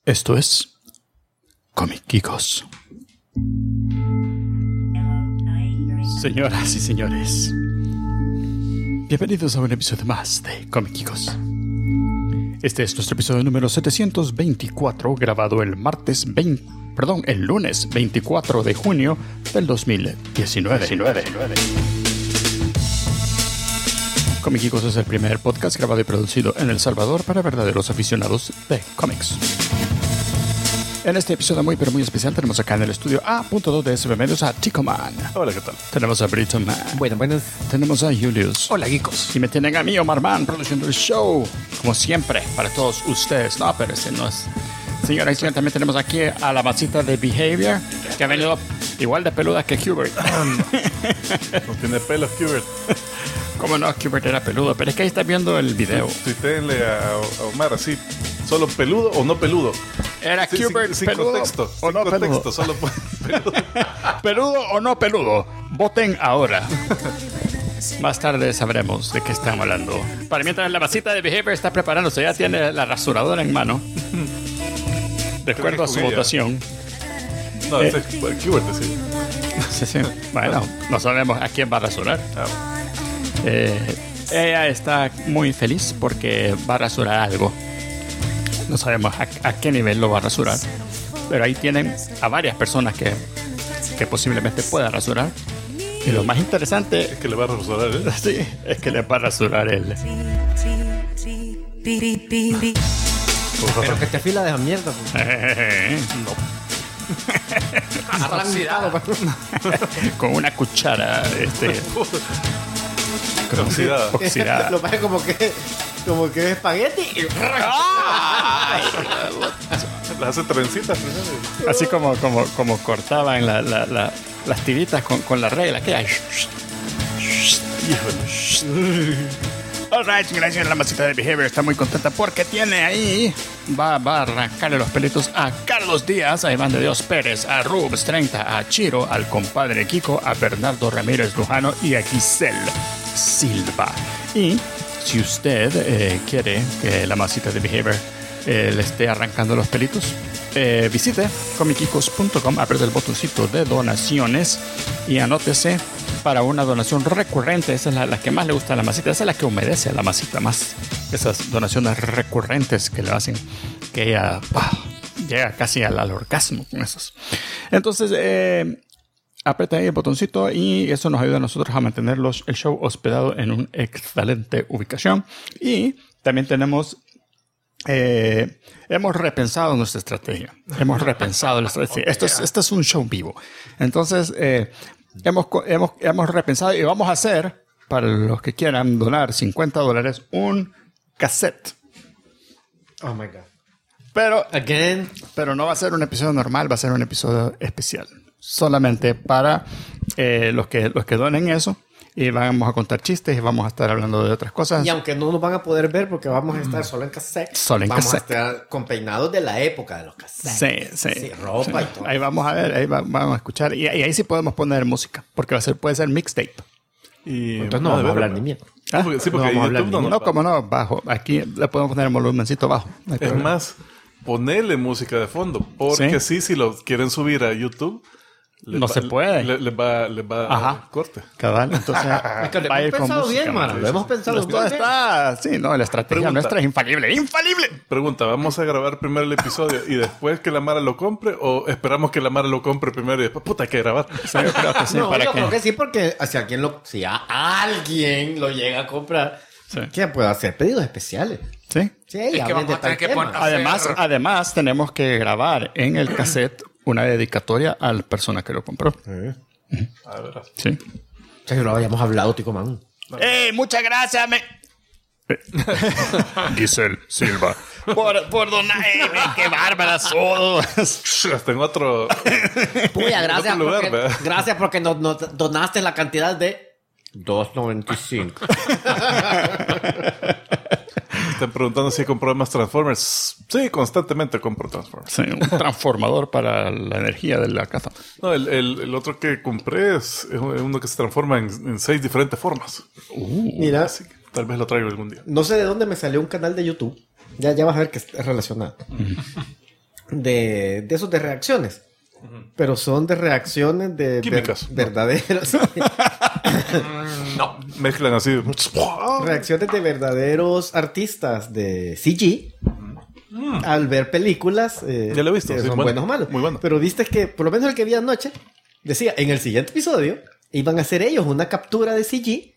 Esto es Comic Geekos. Señoras y señores, bienvenidos a un episodio más de Comic Geekos. Este es nuestro episodio número 724, grabado el lunes 24 de junio del 2019. Comic Geekos es el primer podcast grabado y producido en El Salvador para verdaderos aficionados de cómics. En este episodio muy pero muy especial tenemos acá en el estudio A.2 de SB Medios a Tico Man. Hola, ¿qué tal? Tenemos a Brito Man. Buenas. Tenemos a Julius. Hola, geekos. Y me tienen a mí, Omar Man, produciendo el show, como siempre, para todos ustedes. No, pero ese no es... Señoras y señores, también tenemos aquí a la masita de Behavior, que ha venido igual de peluda que Hubert. No tiene pelos, Hubert. ¿Cómo no? Hubert era peludo, pero es que ahí está viendo el video. Tuiteenle a Omar así, ¿solo peludo o no peludo? Era Hubert sin peludo contexto, o no peludo. solo peludo. ¿Peludo o no peludo? Voten ahora. Más tarde sabremos de qué estamos hablando. Para mientras la masita de Behavior está preparándose, ya tiene la rasuradora en mano. De acuerdo a su votación. No, ese es Hubert, sí. Sí. Bueno, no sabemos a quién va a rasurar. Ella está muy feliz porque va a rasurar algo. No sabemos a qué nivel lo va a rasurar. Pero ahí tienen a varias personas que posiblemente pueda rasurar. Y lo más interesante es que le va a rasurar, ¿eh? Sí, es que le va a rasurar él. Pero que te afila de la mierda. No. Arrancado. Con una cuchara Oxidada. Lo pasa como que es espagueti. Las hace trencitas. Así como cortaban las tiritas con la regla. ¿Qué hay? Alright, gracias a la masita de Behavior. Está muy contenta porque tiene ahí. Va a arrancarle los pelitos a Carlos Díaz, a Iván de Dios Pérez, a Rubs 30, a Chiro, al compadre Kiko, a Bernardo Ramírez Lujano y a Giselle Silva. Y si usted quiere que la masita de Behavior le esté arrancando los pelitos, visite comicgeekos.com, apriete el botoncito de donaciones y anótese para una donación recurrente. Esa es la que más le gusta a la masita, esa es la que humedece a la masita más. Esas donaciones recurrentes que le hacen que ella llega casi al orgasmo con esos. Entonces, aprieta ahí el botoncito y eso nos ayuda a nosotros a mantener el show hospedado en una excelente ubicación. Y también tenemos... hemos repensado nuestra estrategia. Esto es un show vivo. Entonces, hemos repensado y vamos a hacer, para los que quieran donar $50, un cassette. Oh my God. Pero no va a ser un episodio normal, va a ser un episodio especial. Solamente para los que donen eso. Y vamos a contar chistes y vamos a estar hablando de otras cosas. Y aunque no nos van a poder ver porque vamos a estar solo en cassette. Vamos a estar con peinados de la época de los cassettes. Sí. Ropa y todo. Ahí vamos a ver, vamos a escuchar. Y ahí sí podemos poner música, porque puede ser mixtape. Y entonces no vamos a hablar ni mierda. Sí, porque no YouTube No, como no, bajo. Aquí le podemos poner el volumencito bajo. No es más, ponerle música de fondo. Porque si lo quieren subir a YouTube... No se puede. Les va corte. Cabal, entonces lo hemos pensado bien, mano. Lo hemos pensado bien. Está, sí, no, la estrategia nuestra es infalible. ¡Infalible! Pregunta, ¿vamos a grabar primero el episodio y después que la Mara lo compre? ¿O esperamos que la Mara lo compre primero y después, puta, hay que grabar? Sí, yo creo que sí. No, yo creo que sí, porque si alguien lo llega a comprar, ¿qué puede hacer? Pedidos especiales. Sí. Sí, es que vamos a tener que poner. Además, tenemos que grabar en el cassette una dedicatoria a la persona que lo compró. A ver. Sí. Si lo habíamos hablado, Tico Man. Muchas gracias, Giselle Silva. Por donar. ¡Qué bárbaras todos! Tengo otro... Puya, gracias, otro lugar, gracias porque nos donaste la cantidad de $2.95. Están preguntando si compró más Transformers. Sí, constantemente compro Transformers. Sí, un transformador para la energía de la casa. No, el otro que compré es uno que se transforma en 6 diferentes formas. Mira, Así que tal vez lo traigo algún día. No sé de dónde me salió un canal de YouTube. Ya vas a ver que es relacionado. de esos de reacciones. Pero son de reacciones de químicas, verdaderas. No. Mezclan así. Reacciones de verdaderos artistas de CG al ver películas Ya lo he visto, que sí, son bueno, buenos o malos. muy bueno. Pero viste que, por lo menos el que vi anoche, decía, en el siguiente episodio iban a hacer ellos una captura de CG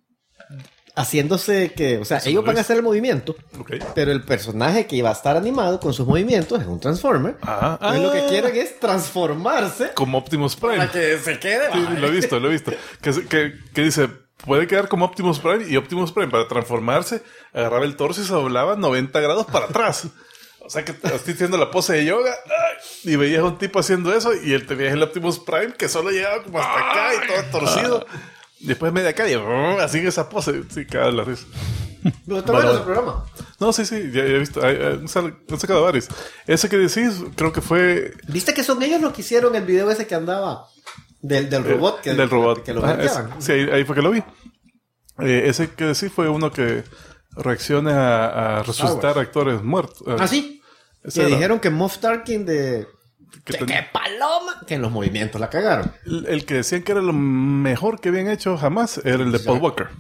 haciéndose que, o sea, Eso ellos no van lo a hacer el movimiento, Ok. pero el personaje que iba a estar animado con sus movimientos es un Transformer. Entonces lo que quieren es transformarse Como Optimus Prime. para que se quede. Sí, lo he visto. Que dice, puede quedar como Optimus Prime, y Optimus Prime para transformarse agarraba el torso y se doblaba 90 grados para atrás. O sea que estoy haciendo la pose de yoga y veías a un tipo haciendo eso y él te veías el Optimus Prime que solo llegaba como hasta acá y todo torcido. Después media acá y así en esa pose. Sí, caga la risa. No está bueno ese programa. No, sí, ya he visto. Han sacado varios. Ese que decís, creo que fue ¿Viste que son ellos los que hicieron el video ese que andaba del robot? del robot. Que lo Ah, hackeaban. sí, ahí fue que lo vi. Ese que decís fue uno que reacciona a resucitar actores muertos. Ah, sí. Ese Que era. dijeron que Moff Tarkin de... Que ¡Qué ten- paloma! Que en los movimientos la cagaron. el que decían que era lo mejor que habían hecho jamás era el de Paul Walker.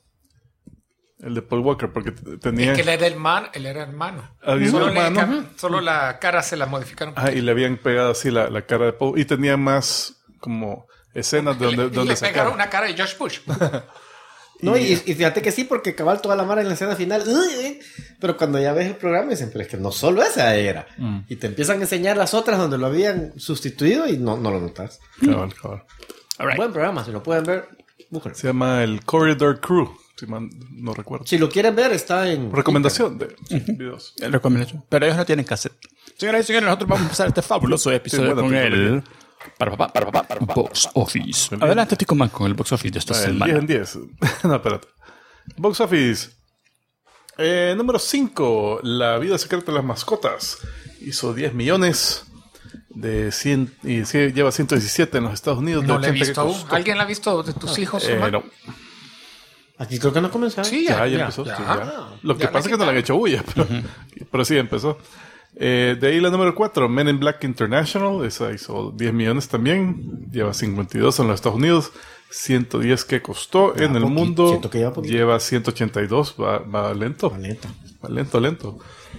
El de Paul Walker, porque tenía... Es que él era hermano. Había un hermano. Solo la cara se la modificaron. Y le habían pegado así la cara de Paul. Y tenía más como escenas le donde pegaron sacaron. una cara de Josh Bush. No, y fíjate que sí, porque cabal toda la mara en la escena final. Pero cuando ya ves el programa dicen, pero es que no solo esa era. Y te empiezan a enseñar las otras donde lo habían sustituido y no lo notas. Cabal. All right. Buen programa, si lo pueden ver, búsquenlo. Se llama el Corridor Crew, si no recuerdo. Si lo quieren ver, está en... Recomendación de videos. Recomendación. Pero ellos no tienen cassette. Señoras y señores, nosotros vamos a empezar este fabuloso episodio buena con película. el... Para Box Office. Adelante, Tico Man, con el Box Office de esta El 10 semana. en 10. No, espérate. Box Office. Número 5. La vida secreta de las mascotas. Hizo 10 millones de 100 y sí, lleva 117 en los Estados Unidos. No de la he 80 que visto aún. costó. ¿Alguien la ha visto de tus hijos? Omar? No. Aquí creo que no comenzaron. Sí, Ya ya empezó. ya. Sí, ya. Lo que Ya la pasa es que no le han hecho bulla, pero sí empezó. De ahí la número 4, Men in Black International. Esa hizo 10 millones también. Lleva 52 en los Estados Unidos. 110 que costó. En el mundo siento que lleva poquito. lleva 182. Va lento. Maleta. Va lento.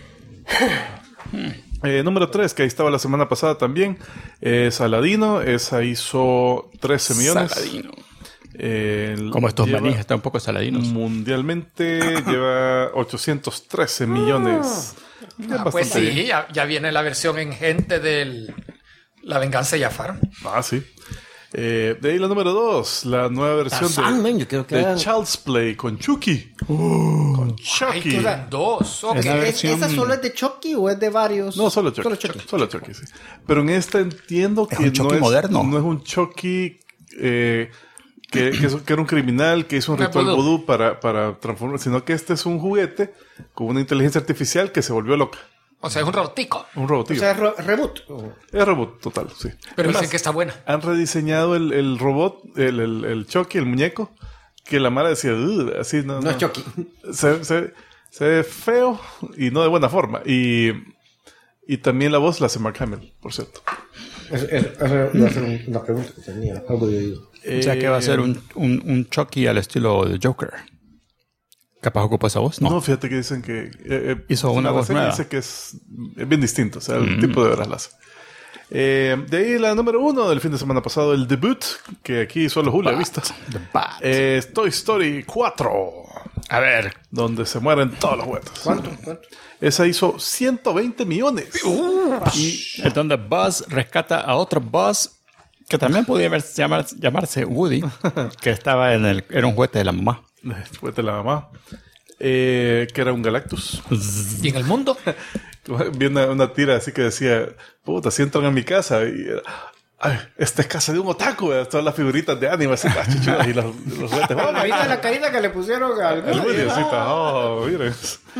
Número 3, que ahí estaba la semana pasada también, es Aladino. Esa hizo 13 millones. Saladino. El- Como estos lleva- manijas están un poco saladinos. Mundialmente lleva 813 millones. Es Pues bastante sí, bien. ya viene la versión en gente de La Venganza de Jafar. Sí. De ahí la número 2, la nueva versión Tarzán, man, yo creo que de eran- Child's Play con Chucky. Con Ay, Chucky. quedan dos. Ok. Es la versión- ¿Esa solo es de Chucky o es de varios? No, solo Chucky. Solo Chucky, sí. Pero en esta entiendo que un Chucky moderno. no es un Chucky que era un criminal que hizo un No es ritual vudú. vudú para transformar, sino que este es un juguete con una inteligencia artificial que se volvió loca. O sea, es un robotico. Un O robotillo. sea, es reboot. Es robot total, sí. Pero Es dicen más, que está buena. han rediseñado el robot, el Chucky, el muñeco, que la Mara decía, así no. No es Chucky. Se ve feo y no de buena forma. Y también la voz la hace Mark Hamill, por cierto. Iba a hacer una pregunta que tenía. Algo de oído. O sea que va a ser un Chucky al estilo de Joker. ¿Capaz ocupa esa voz? No, No. fíjate que dicen que... Hizo una la voz serie nueva. dice que es bien distinto, o sea, el tipo de veras la hace. De ahí la número 1 del fin de semana pasado, el debut, que aquí solo Julio ha visto. The Bat. Toy Story 4, A ver. donde se mueren todos los juguetes. ¿Cuánto? Esa hizo 120 millones. Es donde Buzz rescata a otro Buzz que también podía llamarse Woody, que estaba era un juguete de la mamá. Después de la mamá. Que era un Galactus. ¿Y en el mundo? Vi una tira así que decía, puta, si entran a mi casa y ay, esta es casa de un otaku, ¿verdad? Todas las figuritas de anime así, chichudas, y los juguetes. Oh, ¿Viste la carita que le pusieron al el Woody, así está, oh, miren.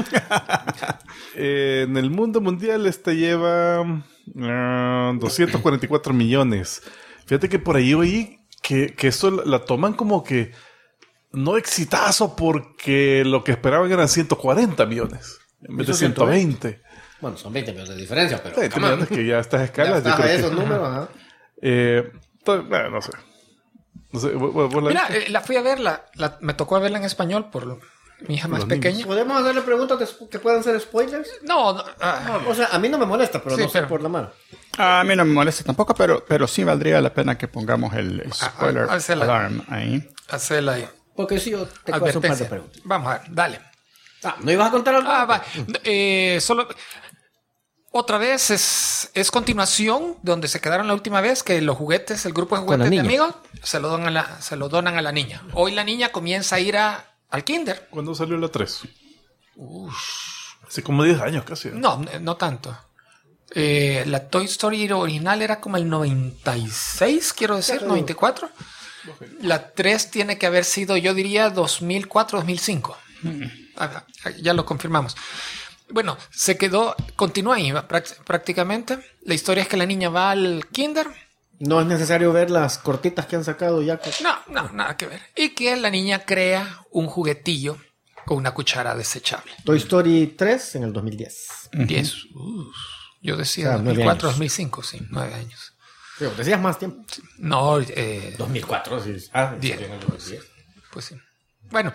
En el mundo mundial lleva 244 millones. Fíjate que por ahí oí que esto la toman como que no exitazo porque lo que esperaban eran 140 millones en vez de Hizo 120. Bueno, son 20 millones de diferencia, pero... 20 millones que ya estas Ya escalas. estás yo a creo esos que, números, ajá. bueno, no sé. No sé, ¿vos la Mira, viste? la fui a ver, me tocó verla en español por mi hija más Los pequeña. ¿Podemos hacerle preguntas que puedan ser spoilers? No, O sea, a mí no me molesta, pero Sí, no sé pero- por la mano. A mí no me molesta tampoco, pero sí valdría la pena que pongamos el spoiler hácela. alarm ahí. hacela ahí. Porque sí, yo te puedo hacer un par de Advertencia. preguntas. Vamos a ver, dale. ¿No ibas a contar algo? Va. Solo otra vez es continuación donde se quedaron la última vez que los juguetes, el grupo de Con la juguetes de niña. amigos, se lo donan a la niña. Hoy la niña comienza a ir al kinder. ¿Cuándo salió la 3? Hace como 10 años casi. No tanto. La Toy Story original era como el 96, quiero decir, 94. La 3 tiene que haber sido, yo diría, 2004, 2005. Ya lo confirmamos. Bueno, continúa ahí prácticamente. La historia es que la niña va al kinder. No es necesario ver las cortitas que han sacado ya. No, nada que ver. Y que la niña crea un juguetillo con una cuchara desechable. Toy Story 3 en el 2010. 10. Yo decía O sea, 9 2004, años. 2005, sí, 9 años. Pero decías más tiempo. No, 2004, sí. 10. en el 2010. Pues sí. Bueno,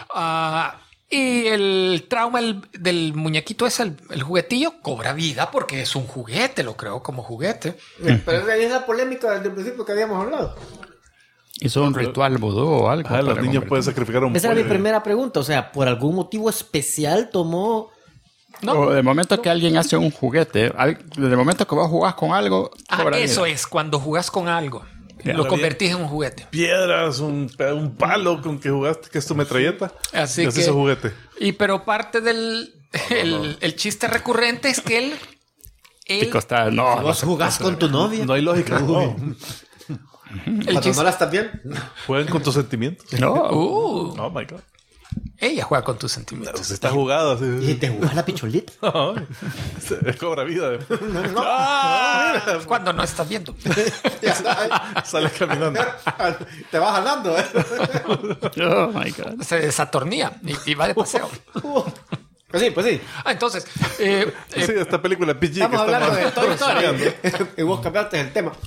y el trauma del muñequito es el juguetillo, cobra vida porque es un juguete, lo creo como juguete. Pero esa es la polémica desde el principio que habíamos hablado. Hizo un ritual vudú o algo. Ah, los para niños convertir- pueden sacrificar a un Esa era mi pollo. primera pregunta. O sea, ¿por algún motivo especial tomó... No. O de momento que alguien hace un juguete, desde el momento que vos jugás con algo, cobra Eso vida. es, cuando jugás con algo, Ya, lo lo convertís en un juguete. Piedras, un palo con que jugaste, que es tu metralleta. Así y que haces ese juguete. pero parte del el chiste recurrente es que él Pico está, no, ¿Vos jugás con tu novia? No hay lógica. No. el ¿Cuando chiste, no la estás bien? Juegan con tus sentimientos. no. Oh my God. ella juega con tus sentimientos. Se está jugado ¿Y así. te jugás la picholita? Ay, se cobra vida. Cuando no estás viendo. Ya está. Sales caminando. Te vas jalando, ¿eh? Oh my God. Se desatornilla y va de paseo. Pues sí. Entonces, Sí, esta película PG que Estamos hablando de Toy enseñando. Story. Y vos cambiaste el tema.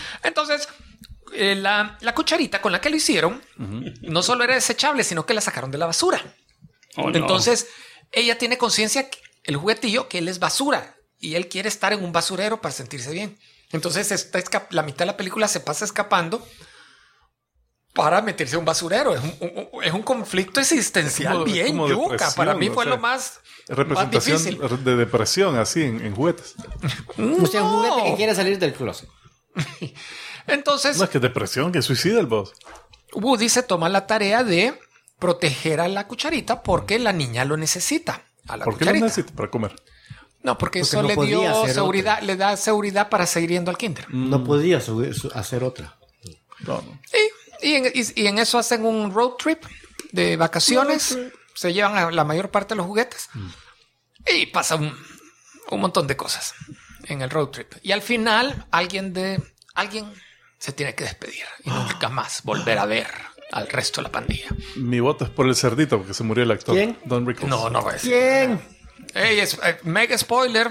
la cucharita con la que lo hicieron no solo era desechable, sino que la sacaron de la basura. Oh, no. Entonces, ella tiene conciencia, el juguetillo, que él es basura y él quiere estar en un basurero para sentirse bien. Entonces, la mitad de la película se pasa escapando para meterse a un basurero. Es un conflicto existencial Como- bien como yuca. depresión, Para mí o fue sea, lo más Representación difícil. de depresión así en juguetes. O sea, un juguete que quiere salir del closet. Entonces, No es que depresión, que suicida el boss. Woody se toma la tarea de proteger a la cucharita porque la niña lo necesita. A la ¿Por qué lo cucharita. necesita? Para comer. No, porque eso no le podía dio hacer seguridad, le da seguridad para seguir yendo al kinder. No podía hacer otra. No, no. Y en eso hacen un road trip de vacaciones. Se llevan a la mayor parte de los juguetes. Y pasa un montón de cosas en el road trip. Y al final, alguien se tiene que despedir y nunca más volver a ver al resto de la pandilla. Mi voto es por el cerdito porque se murió el actor. ¿Quién? Don Rickles. No va a decir. ¿Quién? Ey, mega spoiler.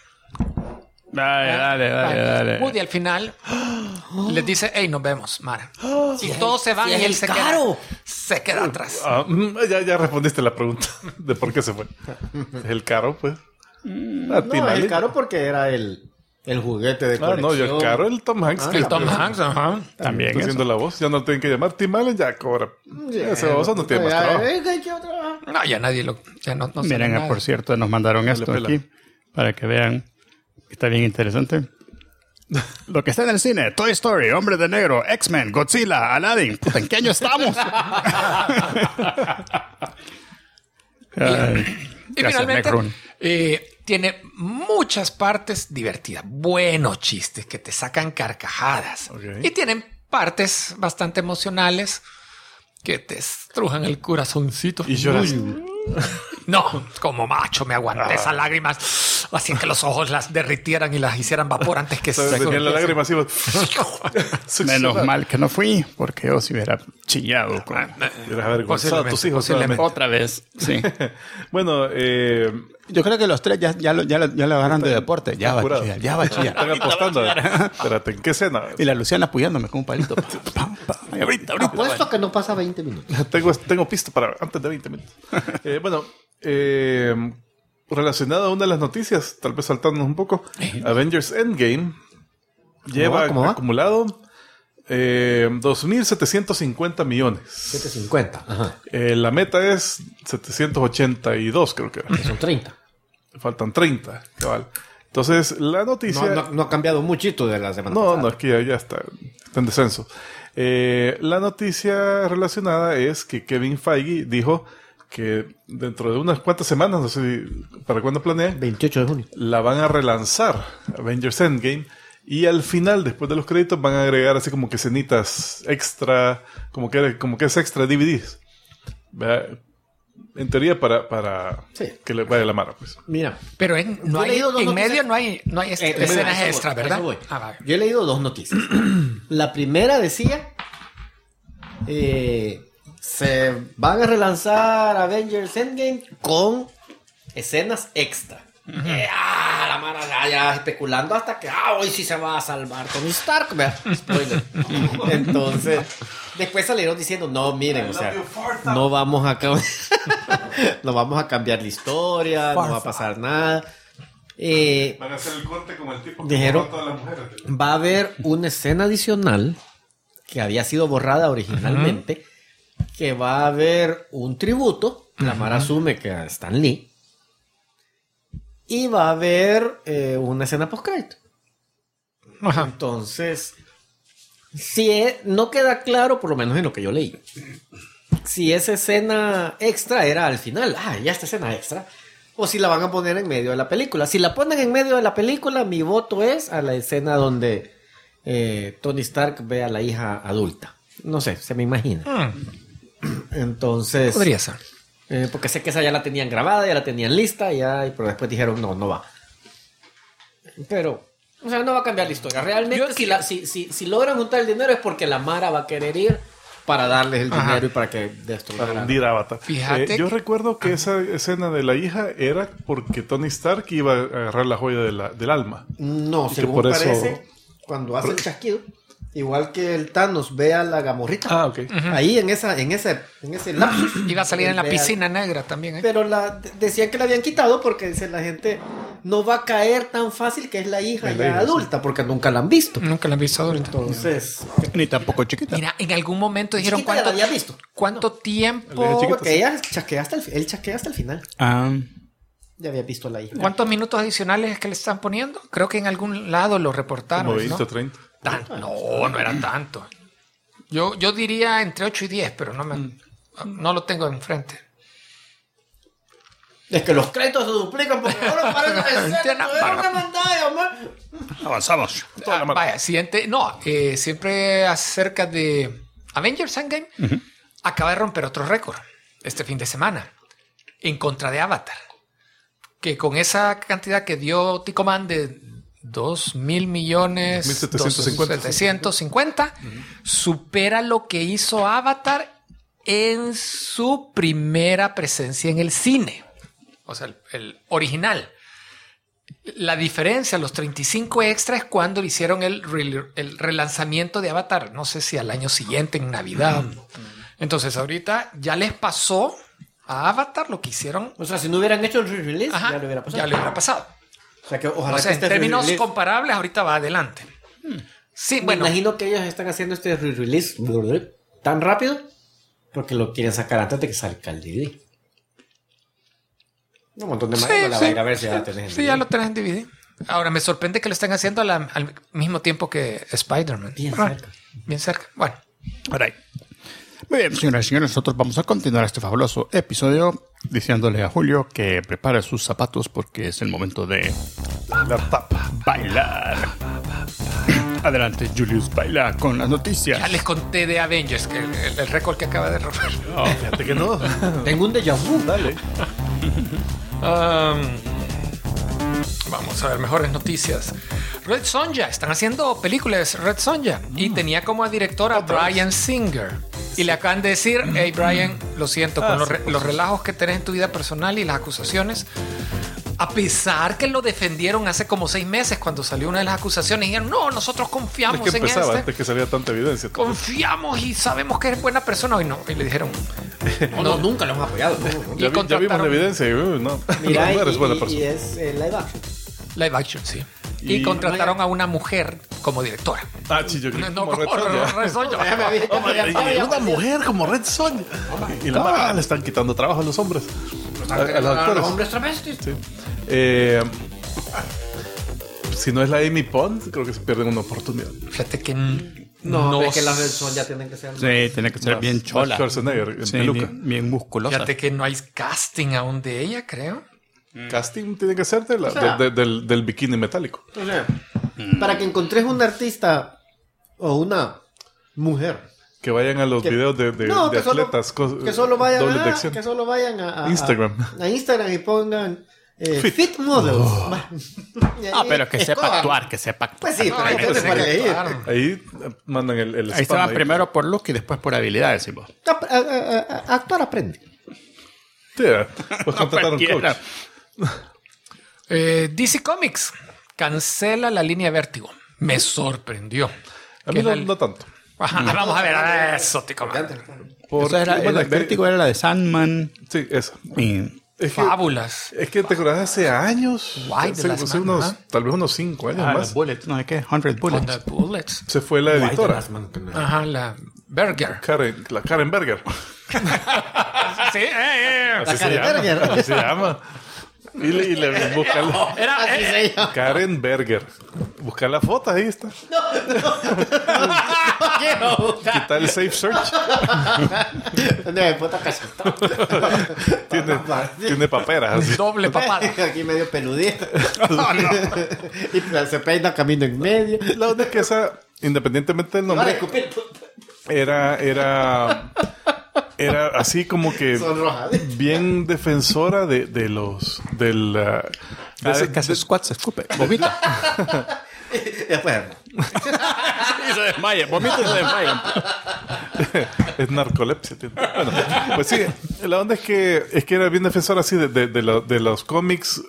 Dale. Woody al final les dice, hey, nos vemos, Mara. Y todos se van si y es él el se caro. queda atrás. Ya respondiste la pregunta de por qué se fue. Es el caro, pues. A ti, No, Mali. el caro porque era el juguete de Ah, colección. no, yo el caro, el Tom Hanks. que El Tom Hanks, ajá. También está haciendo la voz. Ya no tienen que llamar. Tim Allen ya cobra. Ese baboso no tiene más trabajo. No, ya nadie lo... Ya no sabe Miren, nada. por cierto, nos mandaron Dale, esto pela. aquí para que vean. Está bien interesante. Lo que está en el cine: Toy Story, Hombre de Negro, X-Men, Godzilla, Aladdin. Puta, ¿en qué año estamos? Ay, Y gracias, finalmente Necron. tiene muchas partes divertidas, buenos chistes que te sacan carcajadas. Ok. Y tienen partes bastante emocionales que te estrujan el corazoncito. Y lloras. No, como macho me aguanté esas lágrimas. Así que los ojos las derritieran y las hicieran vapor antes que se... Tenía la lágrima así. Menos mal que no fui, porque yo si hubiera chillado. Hubieras avergonzado a tus hijos. Posiblemente. Otra vez, sí. Bueno, Yo creo que los tres ya lo agarran de deporte. Ya va a chillar, ya va a chillar. están apostando. Espérate, ¿en qué escena? Y la Luciana apoyándome con un palito. Ahorita. Apuesto que no pasa 20 minutos. Tengo pista para antes de 20 minutos. Bueno, relacionado a una de las noticias, tal vez saltándonos un poco, Avengers Endgame lleva ¿Cómo va? acumulado 2.750 millones. 750. Ajá. La meta es 782, creo que era. Son 30. Faltan 30, cabal. Entonces, la noticia... No ha cambiado muchito de la semana No, pasada. es que ya está en descenso. La noticia relacionada es que Kevin Feige dijo que dentro de unas cuantas semanas, no sé para cuándo planea, 28 de junio. la van a relanzar, Avengers Endgame, y al final, después de los créditos, van a agregar así como que escenitas extra, como que es extra DVDs. ¿Verdad? En teoría para Sí. que le vaya la mano, pues. Mira. Pero Yo he leído dos en noticias. medio no hay escenas Eso extra, voy, ¿verdad? eso voy. Va. Yo he leído dos noticias. La primera decía se van a relanzar Avengers Endgame con escenas extra. La mara ya especulando hasta que hoy sí se va a salvar Tony Stark. Vea, spoiler. Entonces, después salieron diciendo, no, miren, o sea, no vamos a cambiar la historia, no va a pasar nada. Van a hacer el corte como el tipo Dijeron, borró a todas las mujeres. va a haber una escena adicional que había sido borrada originalmente, que va a haber un tributo, la Mara asume que a Stan Lee, y va a haber una escena post-crédito. Ajá. Entonces, no queda claro, por lo menos en lo que yo leí, si esa escena extra era al final, ya esta escena extra, o si la van a poner en medio de la película. Si la ponen en medio de la película, mi voto es a la escena donde Tony Stark ve a la hija adulta. No sé, se me imagina. Entonces, Podría ser. porque sé que esa ya la tenían grabada, ya la tenían lista, pero después dijeron, no va. Pero, o sea, no va a cambiar la historia. Realmente, si logran juntar el dinero es porque la Mara va a querer ir para darles el dinero y para que Para destruyan. hundir a Avatar. Fíjate Yo que- recuerdo que esa escena de la hija era porque Tony Stark iba a agarrar la joya del alma. No, Y que según por eso- parece, cuando hace el chasquido, igual que el Thanos ve a la Gamorrita, Ok. ahí en ese lapsus. Iba a salir en la ve a- piscina negra también, ¿eh? Pero decían que la habían quitado porque dice la gente no va a caer tan fácil que es la hija Es la ya hija, adulta porque nunca la han visto. Nunca la han visto ahorita. Entonces, Ni tampoco chiquita. Mira, en algún momento dijeron chiquita ya la había visto. cuánto La hija tiempo, chiquita. Porque ella chasquea él chasquea hasta el final. Ya había visto a la hija. cuántos minutos adicionales es que le están poniendo. Creo que en algún lado lo reportaron. Como 20 o ¿no? 30. No era tanto. Yo diría entre 8 y 10, pero no lo tengo enfrente. Es que los créditos se duplican porque ahora parece Entiendo. una pantalla, hombre. Avanzamos. Vaya, siguiente. No, siempre acerca de Avengers Endgame. Acaba de romper otro récord este fin de semana en contra de Avatar. Que con esa cantidad que dio Tico Man de 2.000 millones 750 supera lo que hizo Avatar en su primera presencia en el cine. O sea, el original. La diferencia, los 35 extra es cuando le hicieron el relanzamiento de Avatar. No sé si al año siguiente, en Navidad. Entonces, ahorita ya les pasó a Avatar lo que hicieron. O sea, si no hubieran hecho el re-release, Ajá, ya le hubiera pasado. ya le hubiera pasado. O sea, que ojalá O sea, que en este términos re-release- comparables, ahorita va adelante. Sí, Me bueno. imagino que ellos están haciendo este re-release tan rápido porque lo quieren sacar antes de que salga el DVD. Un montón de Sí, manos la sí. va a ir a ver si ya la tenés en Sí, DVD. ya lo tenés en DVD. Ahora, me sorprende que lo estén haciendo al mismo tiempo que Spider-Man. Bien Bueno, cerca. Bien cerca. Bueno. Alright. Muy bien, señoras y señores, nosotros vamos a continuar este fabuloso episodio diciéndole a Julio que prepare sus zapatos porque es el momento de La tapa. bailar. Adelante, Julius Baila con las noticias. Ya les conté de Avengers, que el récord que acaba de romper. No, fíjate que no. Tengo un déjà vu. Dale. Vamos a ver, mejores noticias. Red Sonja, están haciendo películas Red Sonja. Y tenía como director a Bryan Singer. Y le acaban de decir, hey Bryan, lo siento, con los relajos que tenés en tu vida personal y las acusaciones. A pesar que lo defendieron hace como 6 meses cuando salió una de las acusaciones. Y dijeron, no, nosotros confiamos Es que en empezaba este. antes que salía tanta evidencia. Confiamos y sabemos que es buena persona. Y no, y le dijeron, No, nunca lo hemos apoyado. y Ya vimos la evidencia y no, Mira, no eres buena y persona. es live action. live action, sí. Y Y- contrataron a una mujer como directora. Ah, sí, yo creo que No, como Red como Sonja. Red Sonja. Ya me había- Oh, my, ya me había- y una mujer como Red Sonja. Y la mara le están quitando trabajo a los hombres. A los actores. Los hombres travestis. Sí. Si no es la Amy Pond, creo que se pierden una oportunidad. Fíjate que No, es que las Red ya tienen que ser. Sí, tiene que ser bien Más chola. Schwarzenegger en Sí, peluca. bien musculosa. Fíjate que no hay casting aún de ella, creo. Casting tiene que ser sea, del bikini metálico. O sea, para que encontres un artista o una mujer. Que vayan a los Que- videos de No, que solo- atletas. Que solo vayan, doble a, dirección. que solo vayan a Instagram. A Instagram y pongan Fit. fit models. Ah, pero que sepa Escojan. actuar, que sepa actuar. Pues sí, pero hay Ay, gente sí, para elegir. claro. Ahí mandan el Ahí se spam van primero por look y después por habilidades, ¿sí, vos? Actuar aprende. Sí, pues contratar a un coach. cualquiera. DC Comics cancela la línea Vértigo. Me sorprendió. A Que mí no, la- no tanto. Ajá, vamos a ver, eso, tico. Porque, Esa era, bueno, el es que- Vértigo era la de Sandman. Sí, esa. Y Es que, Fábulas. es que te acordás hace años. Guay, de hace las unos, manos, tal vez unos 5 años los más. Bullets, no sé qué, 100 Con Bullets. the Bullets. Se fue la editora. Ajá, la Berger. La Karen Berger. Sí, Así se Karen llama. Berger. Así se llama. Y le busca la, Así se llama. Karen Berger. Busca la foto, ahí está. Quita el safe search. De puta casita. Tiene paperas así. doble papada. Aquí medio peludito. Y se peina camino en medio. La onda es que esa, independientemente del Vale, nombre, escupir. era así como que Sonroja. bien defensora de los del de Cada ese- vez que hace squats se escupe, vomita. Después. Y se desmaya, vomita y se desmaya. es narcolepsia. Bueno, pues sí, la onda es que era bien defensora así de los cómics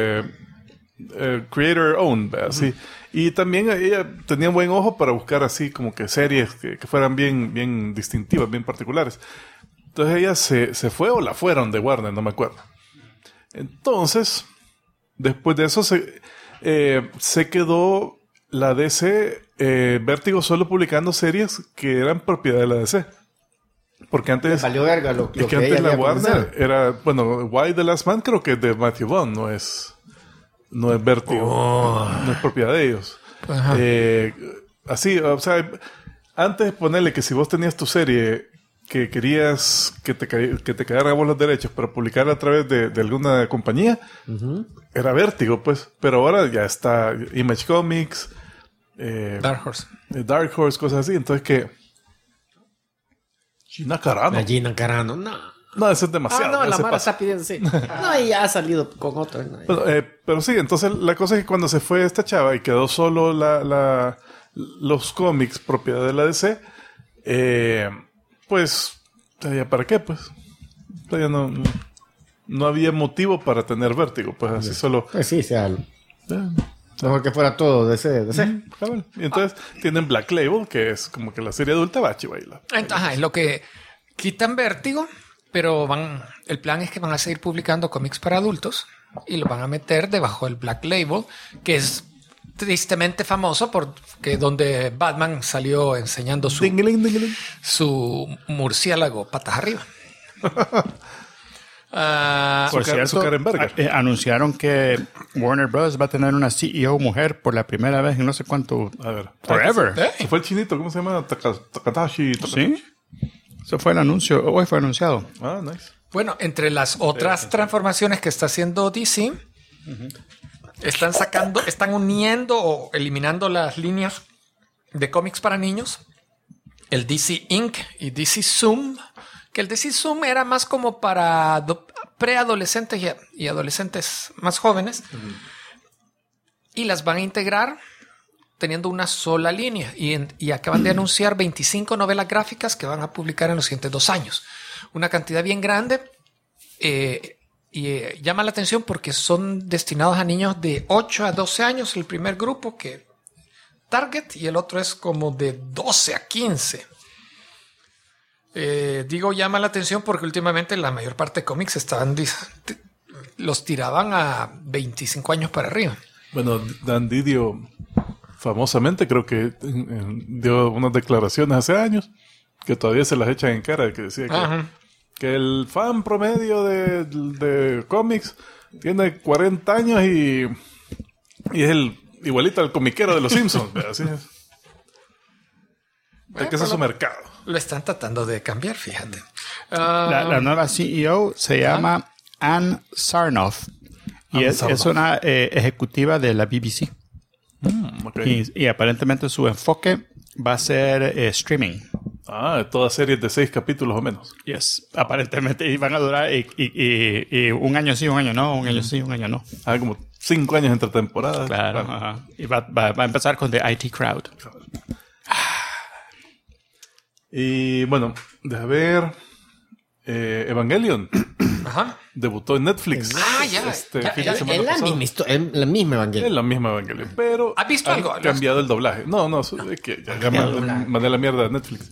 creator owned, así. Y también ella tenía buen ojo para buscar así como que series que fueran bien distintivas, bien particulares. Entonces ella se fue o la fueron de Warner, no me acuerdo. Entonces, después de eso se quedó la DC Vértigo solo publicando series que eran propiedad de la DC. Porque antes... Valió verga lo Es que que antes ella la había Warner comenzado. era, bueno, Why the Last Man creo que es de Matthew Vaughn, no es Vértigo, no es propiedad de ellos. Ajá. Así, o sea, antes de ponerle que si vos tenías tu serie que querías que te quedara a vos los derechos para publicarla a través de alguna compañía, era Vértigo, pues. Pero ahora ya está Image Comics, Dark Horse. Dark Horse, cosas así. Entonces, que Gina Carano. La Gina Carano, no. No, eso es demasiado. No, ya la se Mara pasa. está pidiendo, sí. No, y ya ha salido con otro. ¿no? Bueno, pero sí, entonces la cosa es que cuando se fue esta chava y quedó solo los cómics propiedad de la DC, pues, ya para qué, pues. Ya no había motivo para tener Vértigo, pues así solo. Pues sí, sea. Ya, Mejor que fuera todo de ese. cabal. Y entonces tienen Black Label, que es como que la serie adulta va a chivaila. Ajá, es lo que quitan Vértigo, pero el plan es que van a seguir publicando cómics para adultos y lo van a meter debajo del Black Label, que es tristemente famoso porque donde Batman salió enseñando Dingeling, dingeling. su murciélago patas arriba. Por Su cierto, Karen Berger. anunciaron que Warner Bros. Va a tener una CEO mujer por la primera vez en no sé cuánto. A ver. Forever. Se fue el chinito, ¿cómo se llama? Takatashi. ¿Sí? Eso fue el anuncio. Hoy fue anunciado. Ah, nice. Bueno, entre las otras transformaciones que está haciendo DC, están uniendo o eliminando las líneas de cómics para niños, el DC Ink y DC Zoom, que el DC Zoom era más como para preadolescentes y adolescentes más jóvenes, y las van a integrar teniendo una sola línea, y acaban de anunciar 25 novelas gráficas que van a publicar en los siguientes 2 años. Una cantidad bien grande, y llama la atención porque son destinados a niños de 8 a 12 años, el primer grupo, que Target, y el otro es como de 12 a 15. Digo llama la atención porque últimamente la mayor parte de cómics los tiraban a 25 años para arriba. Bueno, Dan Didio famosamente creo que dio unas declaraciones hace años que todavía se las echan en cara, que decía que el fan promedio de cómics tiene 40 años y es el igualito al comiquero de los Simpsons. Así es. Bueno, que ese es su mercado. Lo están tratando de cambiar, fíjate. La nueva CEO se llama Ann Sarnoff y es una ejecutiva de la BBC. Okay. Y aparentemente su enfoque va a ser streaming. Todas series de 6 capítulos o menos. Yes, aparentemente. Y van a durar y un año sí, un año no, un año sí, un año no. Como 5 años entre temporadas. Claro. Ajá. Y va a empezar con The IT Crowd. Y bueno, déjame ver. Evangelion. Ajá. Debutó en Netflix. Ya. Fin de semana Es la misma Evangelion. Es la misma Evangelion. Pero ¿has visto algo? Cambiado el doblaje. No, es que ya mandé la mierda a Netflix.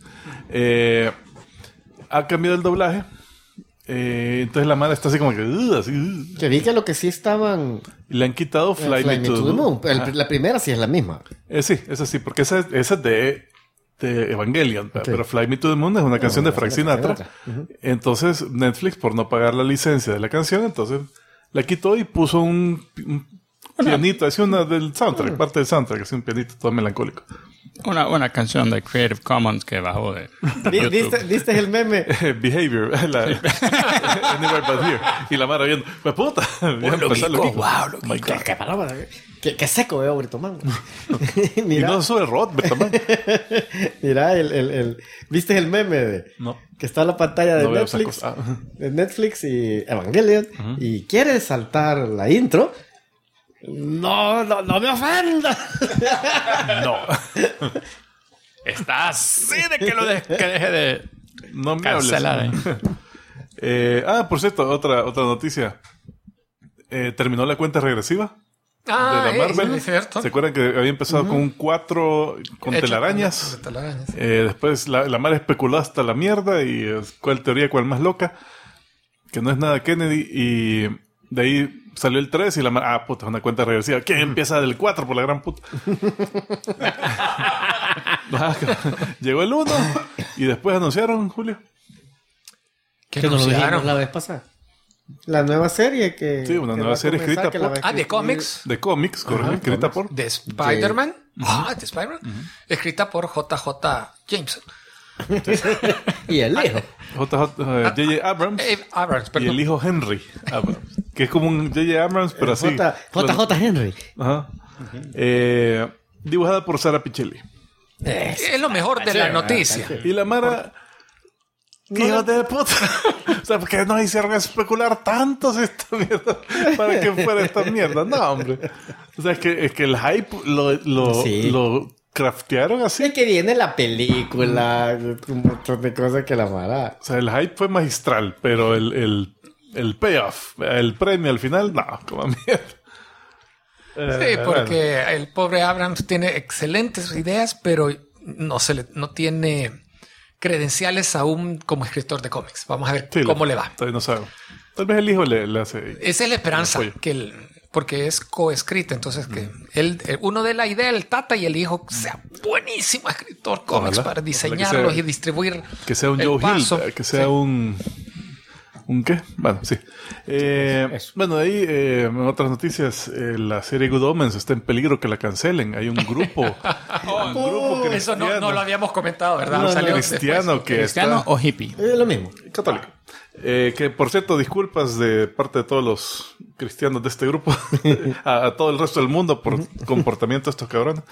Ha cambiado el doblaje. Entonces la madre está así como que... así. Que vi que lo que sí estaban... Y le han quitado Fly Me to the Moon. La primera sí es la misma. Sí, esa sí. Porque esa es de Evangelion, pero Fly Me to the Moon es una canción de Frank Sinatra. Entonces Netflix, por no pagar la licencia de la canción, entonces la quitó y puso un pianito, así una del soundtrack, parte del soundtrack, así un pianito todo melancólico. Una canción de Creative Commons que bajó de YouTube. ¿Viste el meme? Behavior. Anywhere but here. Y la mara viendo, pues puta. Qué palabra. Qué seco veo Britoman. Y no sube Rod, Britoman. Mira, ¿viste el meme No. Que está en la pantalla de No Netflix? De Netflix y Evangelion. Y quiere saltar la intro. No me ofenda. No. Está así de que que deje de No me cancelar. Por cierto, otra noticia. Terminó la cuenta regresiva de la Marvel. Es cierto. ¿Se acuerdan que había empezado con un 4 con telarañas? Después la Mar especuló hasta la mierda y cuál teoría, cuál más loca, que no es nada Kennedy, y de ahí salió el 3 y la Mar, puta, es una cuenta regresiva. ¿Quién empieza del 4 por la gran puta? Llegó el 1 y después anunciaron, Julio. Que nos lo dijimos la vez pasada. La nueva serie que... Sí, una nueva serie escrita por... de cómics. De cómics, correcto. Escrita por... De Spider-Man. De Spider-Man. Escrita por J.J. Jameson. Y el hijo. J.J. Abrams. Y el hijo Henry Abrams. Que es como un J.J. Abrams, pero así. J.J. Henry. Ajá. Dibujada por Sara Pichelli. Es lo mejor de la noticia. Y la Mara... ¡Hijo de puta! O sea, ¿por qué nos hicieron especular tantos esta mierda para que fuera esta mierda? No, hombre. O sea, es que el hype lo craftearon así. Es que viene la película, un montón de cosas que la Mara... O sea, el hype fue magistral, pero el payoff, el premio al final, no, como mierda. Sí, porque el pobre Abrams tiene excelentes ideas, pero no tiene credenciales aún como escritor de cómics. Vamos a ver cómo le va. Todavía no sabe. Tal vez el hijo le hace... Esa es la esperanza, porque es coescrita. Entonces, que uno dé la idea, el tata, y el hijo sea buenísimo escritor cómics para diseñarlos y distribuir. Que sea un Joe Hill, que sea un qué? Bueno, sí. Bueno, de ahí, en otras noticias, la serie Good Omens está en peligro que la cancelen. Hay un grupo. Cristiano. Eso no lo habíamos comentado, ¿verdad? Cristiano que ¿Cristiano o hippie? Es lo mismo. Católico. Que por cierto, disculpas de parte de todos los cristianos de este grupo a todo el resto del mundo por comportamiento de estos cabrones.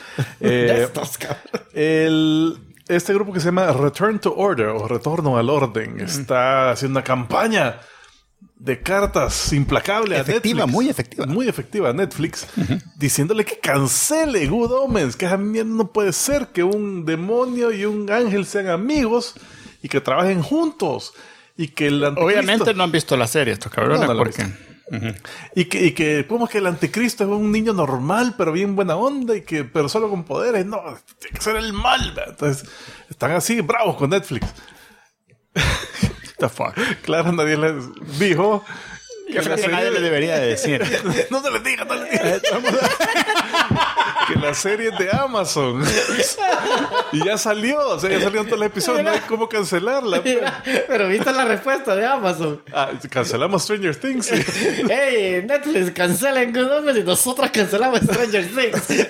Este grupo que se llama Return to Order o Retorno al Orden está haciendo una campaña de cartas implacable Efectiva, a Netflix. muy efectiva. Muy efectiva a Netflix, diciéndole que cancele Good Omens, que esa mierda no puede ser que un demonio y un ángel sean amigos y que trabajen juntos. Y que el anticristo... Obviamente no han visto la serie estos cabrones No la han porque... Y que como que el anticristo es un niño normal, pero bien buena onda, pero solo con poderes. No, tiene que ser el mal, ¿verdad? Entonces, están así bravos con Netflix. The fuck. Claro, nadie les dijo Yo creo que nadie le debería de decir. no se les diga, no les diga. Que la serie es de Amazon. Y ya salió, o sea, ya salieron todos los episodios, no hay cómo cancelarla. Pero viste la respuesta de Amazon. Cancelamos Stranger Things. Hey, Netflix, cancelen Good Omens y nosotros cancelamos Stranger Things.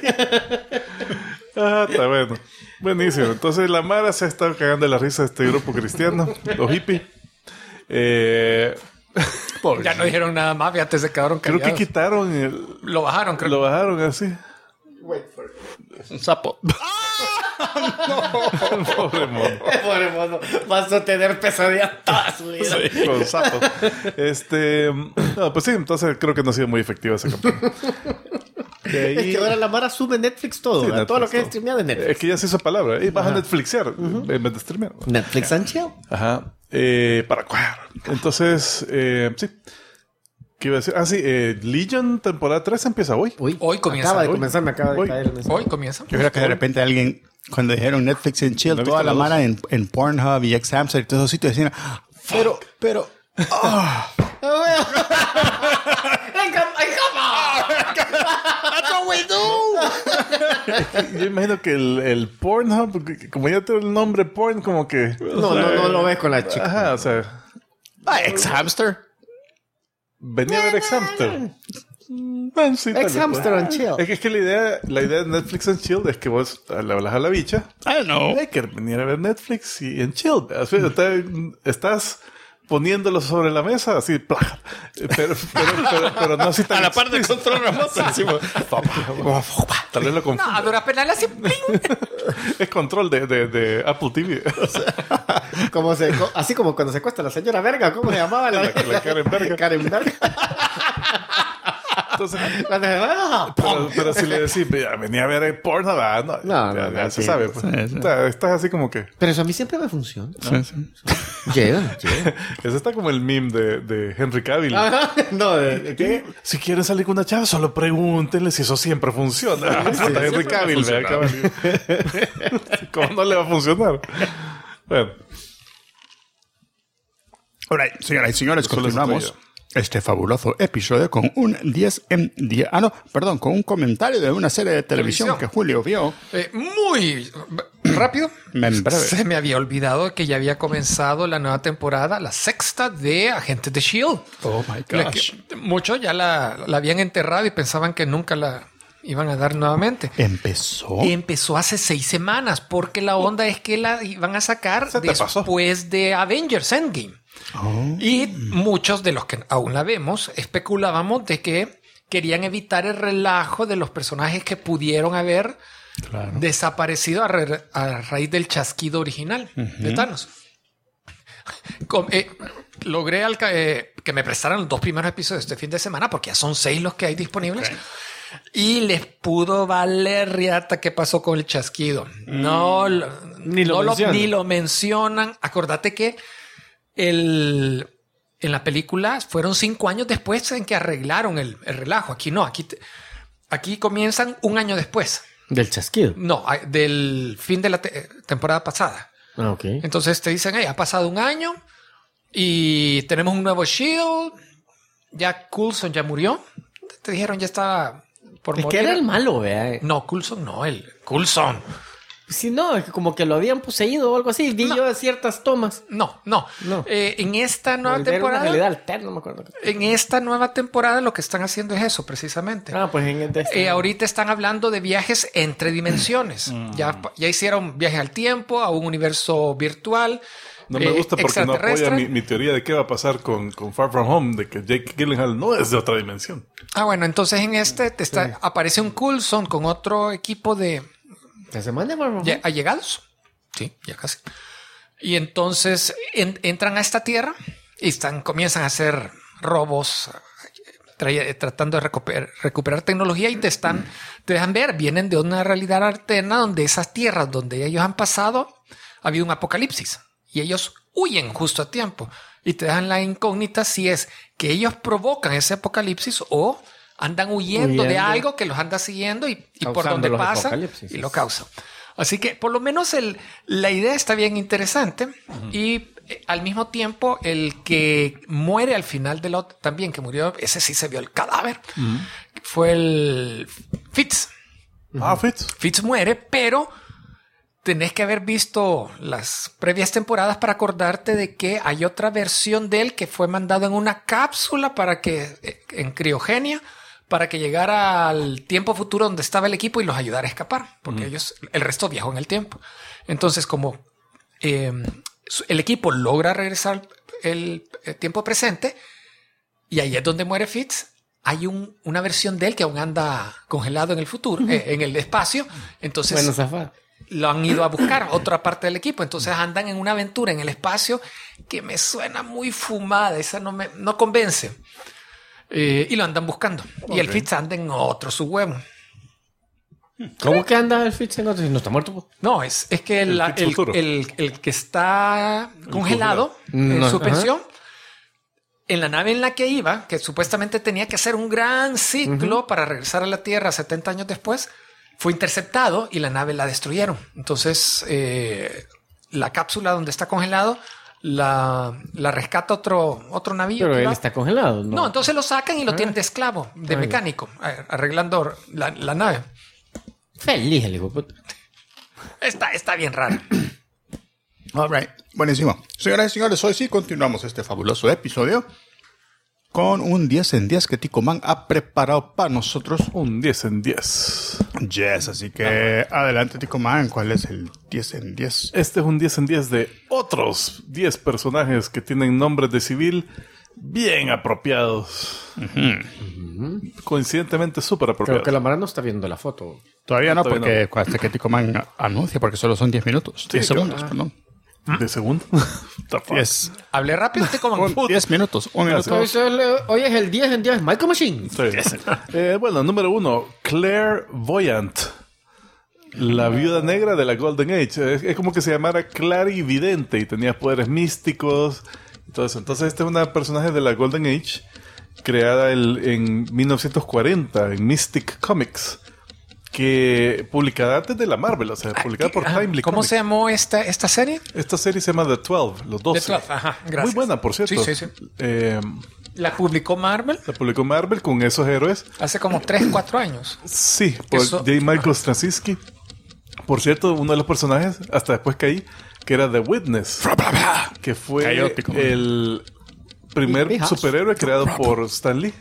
Está bueno. Buenísimo. Entonces la Mara se ha estado cagando de la risa de este grupo cristiano, los hippies. Ya no dijeron nada más, fíjate, se quedaron Creo callados. que quitaron Lo bajaron, creo. lo bajaron así. Un sapo. Pobre mono. Pobre mono, vas a tener pesadillas toda su vida. Sí, con sapos. No, pues sí, entonces creo que no ha sido muy efectiva esa campaña. De ahí- Es que ahora la Mara sube Netflix todo, Sí, ¿verdad? Todo lo Netflix, que es todo. streameado de Netflix. Es que ya se hizo palabra. Vas a Netflixear en vez de streamear. Netflix and chill. Ajá. Para cuál. Entonces, sí. ¿Qué iba a decir? Legion temporada 3 empieza hoy. Hoy comienza. Acaba de Hoy. comenzar, me acaba de Hoy. caer el mensaje. Hoy comienza. Yo creo que de repente alguien, cuando dijeron Netflix en chill, No he toda visto la la mara en Pornhub y Xhamster y todos esos sitios decían, pero, that's what we do. Yo imagino que el Pornhub, como ya tiene el nombre porn, como que... No lo ves con la chica. Ajá, o sea... Xhamster. Venía a ver Ex-Hamster. Bueno, sí, tal vez, Ex-Hamster pues. and chill. Es que la idea de Netflix and Chill es que vos le hablas a la bicha. I don't know. Hay que venir a ver Netflix y en chill. O sea, estás poniéndolo sobre la mesa así, ¡plá! Pero no así tan A la par del control remoto. Tal vez lo No, confunda. a duras penas así. ¡pling! Es control de Apple TV. O sea, Así como cuando se cuesta la señora Verga, ¿cómo se llamaba? La Karen Verga. Karen Verga. entonces, Cuando se pero si le decís, "Mira, venía a ver porno", ya se sí. sabe. Pues. Sí, sí. O sea, estás así como que... Pero eso a mí siempre me funciona. Sí, sí. Llega. Ese está como el meme de Henry Cavill. Ajá. No, ¿qué? Si quieren salir con una chava, solo pregúntenle si eso siempre funciona. Hasta Henry Cavill, ¿verdad? Cavill. ¿Cómo no le va a funcionar? Bueno, Alright, señoras y señores, Solo eso continuamos tuyo. este fabuloso episodio con un 10 en 10. Perdón, con un comentario de una serie de televisión Televisión. que Julio vio. Muy rápido. En breve. Se me había olvidado que ya había comenzado la nueva temporada, la sexta de Agentes de S.H.I.E.L.D. Oh my gosh. Muchos ya la habían enterrado y pensaban que nunca la iban a dar nuevamente. Empezó. Empezó hace 6 semanas porque la onda es que la iban a sacar Se te pasó. después de Avengers Endgame. Y muchos de los que aún la vemos especulábamos de que querían evitar el relajo de los personajes que pudieron haber desaparecido a raíz del chasquido original de Thanos. Logré que me prestaran los 2 primeros episodios este fin de semana porque ya son 6 los que hay disponibles. Ok. Y les pudo valer riata qué pasó con el chasquido. No, Ni lo mencionan. ni lo mencionan. Acordate que en la película fueron 5 años después en que arreglaron el relajo. Aquí no, aquí comienzan 1 año después. Del chasquido. No, del fin de la temporada pasada. Ah, ok. Entonces te dicen, ha pasado 1 año y tenemos un nuevo S.H.I.E.L.D. Ya Coulson ya murió. Te dijeron, ya está por Es morir. que era el malo, vea. No, Coulson no, Coulson. Si no, es que como que lo habían poseído o algo así. Vi yo ciertas tomas. No. No. En esta nueva Era una temporada... realidad alterna, no me acuerdo. En esta nueva temporada lo que están haciendo es eso, precisamente. Pues Ahorita están hablando de viajes entre dimensiones. Ya hicieron viajes al tiempo, a un universo virtual. No me gusta porque no apoya mi teoría de qué va a pasar con Far From Home, de que Jake Gyllenhaal no es de otra dimensión. Bueno, entonces en este aparece un Coulson con otro equipo de allegados. Sí, ya casi. Y entonces entran a esta tierra y comienzan a hacer robos, tratando de recuperar tecnología y te dejan ver, vienen de una realidad alterna donde esas tierras donde ellos han pasado, ha habido un apocalipsis y ellos huyen justo a tiempo y te dejan la incógnita si es que ellos provocan ese apocalipsis o andan huyendo de algo que los anda siguiendo y por donde pasa y lo causa. Así que por lo menos la idea está bien interesante. Y al mismo tiempo el que muere al final del otro también, que murió, ese sí se vio el cadáver, fue el Fitz. Fitz. Fitz muere, pero tenés que haber visto las previas temporadas para acordarte de que hay otra versión de él que fue mandado en una cápsula en criogenia para que llegara al tiempo futuro donde estaba el equipo y los ayudara a escapar, porque el resto viajó en el tiempo. Entonces, como el equipo logra regresar el tiempo presente y ahí es donde muere Fitz, hay una versión de él que aún anda congelado en el futuro, en el espacio. Entonces, lo han ido a buscar otra parte del equipo. Entonces andan en una aventura en el espacio que me suena muy fumada. Esa no convence. Y lo andan buscando. Okay. Y el Fitz anda en otro su huevo. ¿Cómo que anda el Fitz en otro? ¿No está muerto? No, es que el que está congelado en suspensión, en la nave en la que iba, que supuestamente tenía que hacer un gran ciclo para regresar a la Tierra 70 años después, fue interceptado y la nave la destruyeron. Entonces, la cápsula donde está congelado la rescata otro navío. Pero él está congelado, ¿no? No, entonces lo sacan y lo tienen de esclavo, de mecánico, arreglando la nave. Feliz el hijo de puta. Está bien raro. All right. Buenísimo. Señoras y señores, hoy sí continuamos este fabuloso episodio con un 10 en 10 que Tico Man ha preparado para nosotros. Un 10 en 10. Yes, así que adelante, Tico Man. ¿Cuál es el 10 en 10? Este es un 10 en 10 de otros 10 personajes que tienen nombres de civil bien apropiados. Coincidentemente súper apropiados. Creo que la Mara no está viendo la foto. Todavía no, porque hasta que Tico Man anuncia, porque solo son 10 minutos. 10 segundos, perdón. ¿De segundo? Yes. Hablé rápido, Tico Man. 10 minutos. Un minuto. Hoy es el 10 en 10 Michael Machine. Sí. Bueno, número 1, Claire Voyant. La viuda negra de la Golden Age. Es como que se llamara clarividente y tenía poderes místicos y todo eso. Entonces, este es una personaje de la Golden Age creada en 1940 en Mystic Comics, que publicada antes de la Marvel, o sea, publicada por Timely ¿Cómo Comics. se llamó esta serie? Esta serie se llama The 12, los 12. The 12, ajá, gracias. Muy buena, por cierto. Sí. ¿La publicó Marvel? La publicó Marvel con esos héroes. Hace como 3-4 años. Sí, por J. Michael Straczynski. Por cierto, uno de los personajes, hasta después caí, que era The Witness, que fue el primer superhéroe creado por Stan Lee.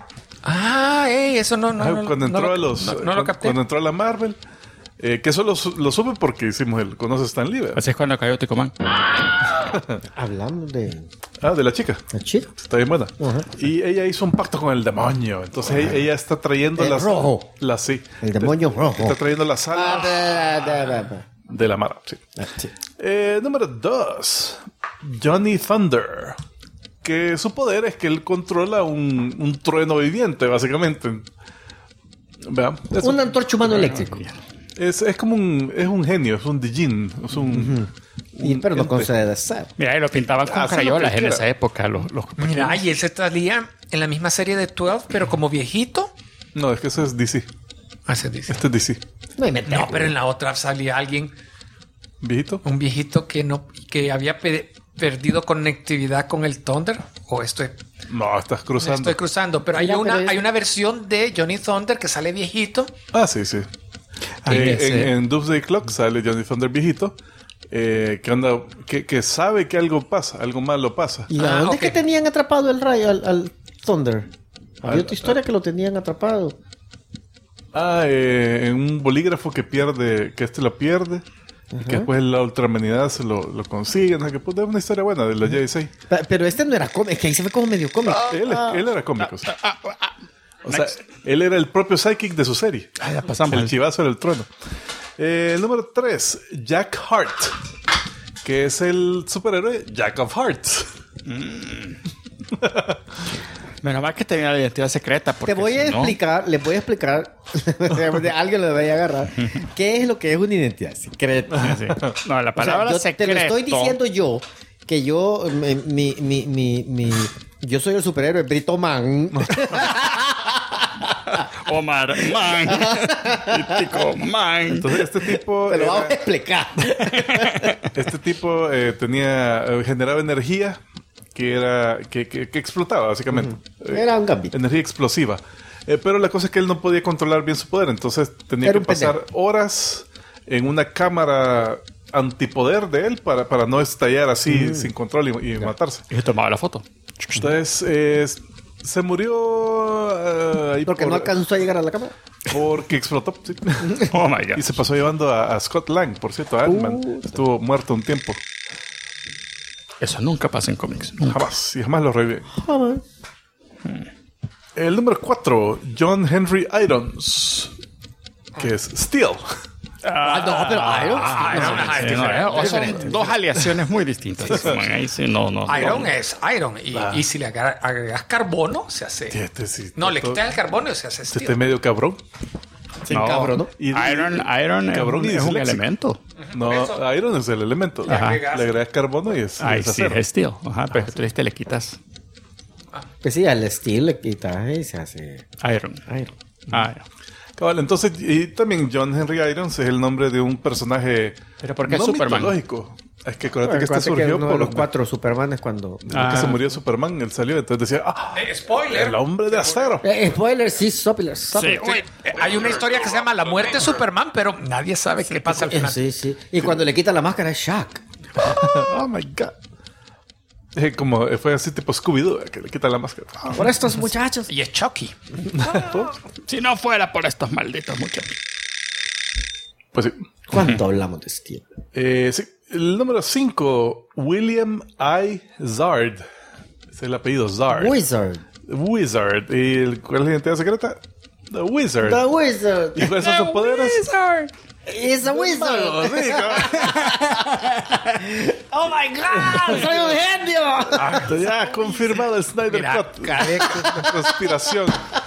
Eso no cuando entró lo capté. Cuando entró a la Marvel, que eso lo supe porque hicimos el Conoce Stan Lee, ¿verdad? Así es cuando cayó Tico Man. Hablando de la chica. La chica. Está bien buena. Y ella hizo un pacto con el demonio. Entonces ella está trayendo el rojo. Sí. El demonio rojo. Está trayendo las alas de la Mara. Sí. Número 2, Johnny Thunder. Que su poder es que él controla un trueno viviente, básicamente. ¿Verdad? Un antorcha humano eléctrico. Es como un genio, es un Dijin. Es pero no concede ser. Mira, ahí lo pintaban con crayolas en esa época. Mira, y él se salía en la misma serie de 12, pero como viejito. No, es que ese es DC. Ese es DC. Este es DC. No, pero en la otra salía alguien. ¿Viejito? Un viejito que había perdido conectividad con el Thunder. ¿O estoy? No, estás cruzando. Estoy cruzando, pero hay una versión de Johnny Thunder que sale viejito. Sí. En Doomsday Clock sale Johnny Thunder viejito. Que sabe que algo pasa, algo malo pasa. ¿Y a dónde es que tenían atrapado el rayo al Thunder? Había otra historia que lo tenían atrapado. En un bolígrafo que lo pierde. Y que después la ultramanidad se lo consigue. ¿No? Que es una historia buena de la J6. Pero este no era cómico, es que ahí se ve como medio cómico. Él era cómico. Sí. O sea, él era el propio psychic de su serie. Ya pasamos. El chivazo del trueno. El número 3, Jack Hart, que es el superhéroe Jack of Hearts. Menos mal que tenía la identidad secreta. Les voy a explicar, alguien lo vaya a agarrar, qué es lo que es una identidad secreta. Sí. No, la palabra secreto. Te lo estoy diciendo yo, que yo, yo soy el superhéroe Brito Man. Omar Man. Mítico Man. Entonces este tipo... Te lo vamos a explicar. Este tipo generaba energía que explotaba, básicamente. Era un gambito. Energía explosiva. Pero la cosa es que él no podía controlar bien su poder. Entonces tenía que pasar horas en una cámara antipoder de él para no estallar así sin control y matarse. Y se tomaba la foto. Entonces... se murió ahí porque no alcanzó a llegar a la cámara. Porque explotó. Sí. Oh my God. Y se pasó llevando a Scott Lang, por cierto, a Ant-Man. Estuvo muerto un tiempo. Eso nunca pasa en cómics. Jamás. Y jamás lo reviven. El número 4, John Henry Irons, que es Steel. No, pero Iron. Son dos aleaciones muy distintas. Ahí sí, no. Iron es Iron. Y si le agregas carbono, se hace. Le quitas el carbono y se hace steel. Este medio cabrón. No, cabrón, ¿no? Iron cabrón es un elemento. No, Iron es el elemento. Le agregas carbono y es. Ahí sí, es steel. Ajá, pero tú le quitas. Pues sí, al steel le quitas y se hace Iron. Vale, entonces, y también John Henry Irons es el nombre de un personaje ¿pero por qué es Superman? Mitológico. Es que acuérdate que este surgió por los 4 Supermanes cuando que se murió Superman, él salió, entonces decía, spoiler. El hombre de acero. Spoiler, sí, spoiler. Hay una historia que se llama La muerte de Superman, pero nadie sabe qué le pasa al final. Sí. Y cuando le quita la máscara es Shaq. Oh my God. Como fue así tipo Scooby-Doo, que le quita la máscara. Por estos muchachos. Y es Chucky. Si no fuera por estos malditos muchachos. Pues sí. ¿Cuánto hablamos de Steel? Sí. El número 5, William I. Zard. Es el apellido Zard. Wizard. ¿Y cuál es la identidad secreta? The Wizard. The Wizard. ¿Y cuáles son sus poderes? Wizard. It's a wizard. Oh my God, soy un genio. Ya confirmado el Snyder Cut. Conspiración.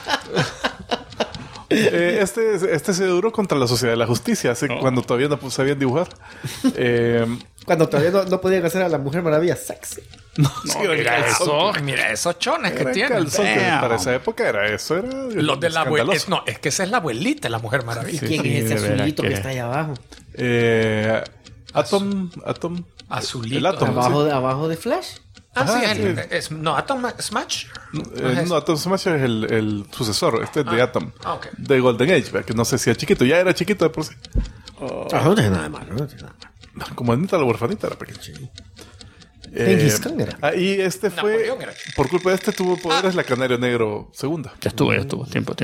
Este se duró contra la Sociedad de la Justicia, cuando todavía no sabían dibujar. Cuando todavía no podían hacer a la Mujer Maravilla sexy. Mira esos chones que tiene. Para esa época era eso. Era los de la abuelita. No, es que esa es la abuelita, la Mujer Maravilla. ¿Quién es ese azulito que está ahí abajo? Atom. Azulito. El Atom. Abajo de Flash. Atom Smash. No, Atom Smash es el sucesor. Este es de Atom. Okay. De Golden Age, que no sé si era chiquito. Ya era chiquito de por sí. No tiene nada de malo. Como Anita la huerfanita era pequeño. Y este fue... Por culpa de este tuvo poderes la Canario Negro segunda. Ya estuvo. Tiempo.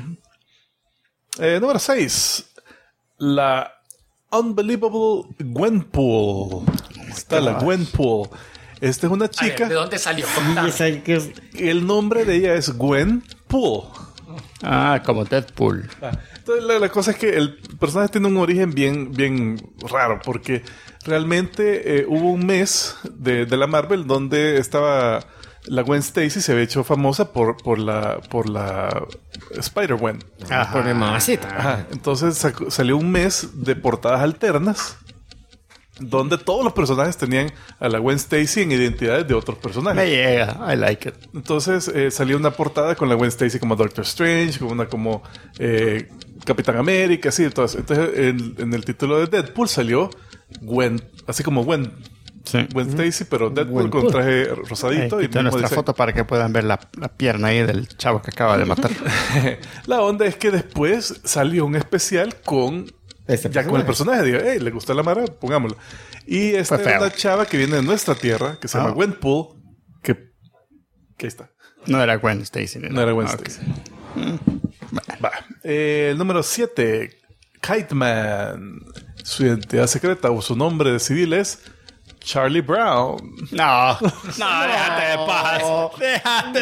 Número 6. La Unbelievable Gwenpool. Está la Gwenpool. Esta es una chica. ¿De dónde salió? El nombre de ella es Gwen Pool. Como Deadpool. Entonces la cosa es que el personaje tiene un origen bien raro, porque realmente hubo un mes de la Marvel donde estaba la Gwen Stacy, se había hecho famosa por la Spider-Gwen. Por el mamacita. Entonces salió un mes de portadas alternas donde todos los personajes tenían a la Gwen Stacy en identidades de otros personajes. Me llega, I like it. Entonces salió una portada con la Gwen Stacy como Doctor Strange, con una como Capitán América, así. Entonces en el título de Deadpool salió Gwen, así como Gwen Sí. Gwen Stacy, pero Deadpool con Gwenpool. traje rosadito. Y Quita mismo nuestra diseño. foto para que puedan ver la pierna ahí del chavo que acaba de matar. La onda es que después salió un especial con Ese ya con el personaje. Digo, hey, ¿le gustó la mara? Pongámoslo. Y esta Fue es feo. una chava que viene de nuestra tierra, que se llama Gwenpool, que ahí está. No era Gwen Stacy. No era Gwen Ah, ok. Stacy. Va. El número 7, Kite Man. Su identidad secreta o su nombre de civil es Charlie Brown. No, déjate de paz. Déjate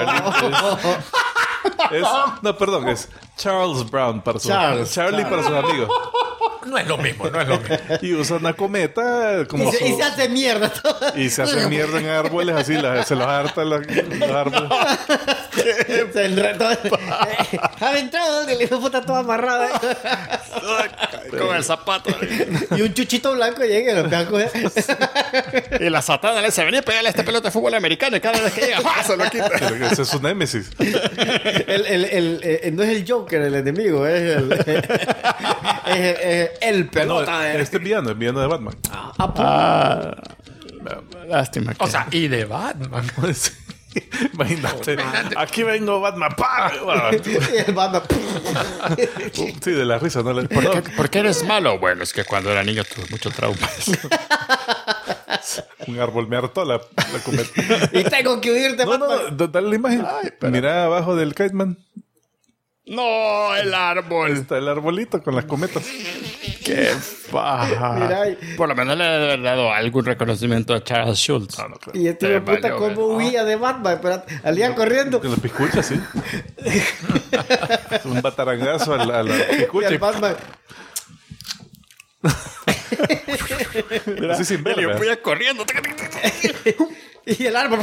de... No, perdón, es Charles Brown para sus Charlie para sus amigos. No es lo mismo, no es lo mismo. Y usa una cometa como Y se hace mierda todo. y se hace mierda en árboles así, se los harta los árboles. Se enredó. Ha entrado, el hijo de puta todo amarrado. Con el zapato. Y un chuchito blanco llega y lo empieza a coger. Y la satana le dice, vení a pegarle a este pelota de fútbol americano y cada vez que llega, ¡ah! Se lo quita. Pero ese es su némesis. No es el Joker el enemigo, es el No, pelota. este es villano de Batman. Lástima que... O sea, y de Batman. Sí. Imagínate. Aquí vengo Batman. ¡Pah! Y el Batman. Sí, de la risa, ¿no? ¿Por qué eres malo? Bueno, es que cuando era niño tuve muchos traumas. Un árbol me hartó la cometa. Y tengo que huirte, No, Batman. dale la imagen. Mira abajo del Kite Man. No, el árbol. Está el arbolito con las cometas. Qué paja. Mira ahí. Por lo menos le debe haber dado algún reconocimiento a Charles Schultz. No, claro. Y este hijo de Te puta, valió, ¿cómo huía de Batman? Pero salía corriendo. Con la piscucha, sí. Un batarangazo a la Y piscucha. el Batman. Así sin ver. Y yo ¿verdad? fui corriendo. Y el árbol.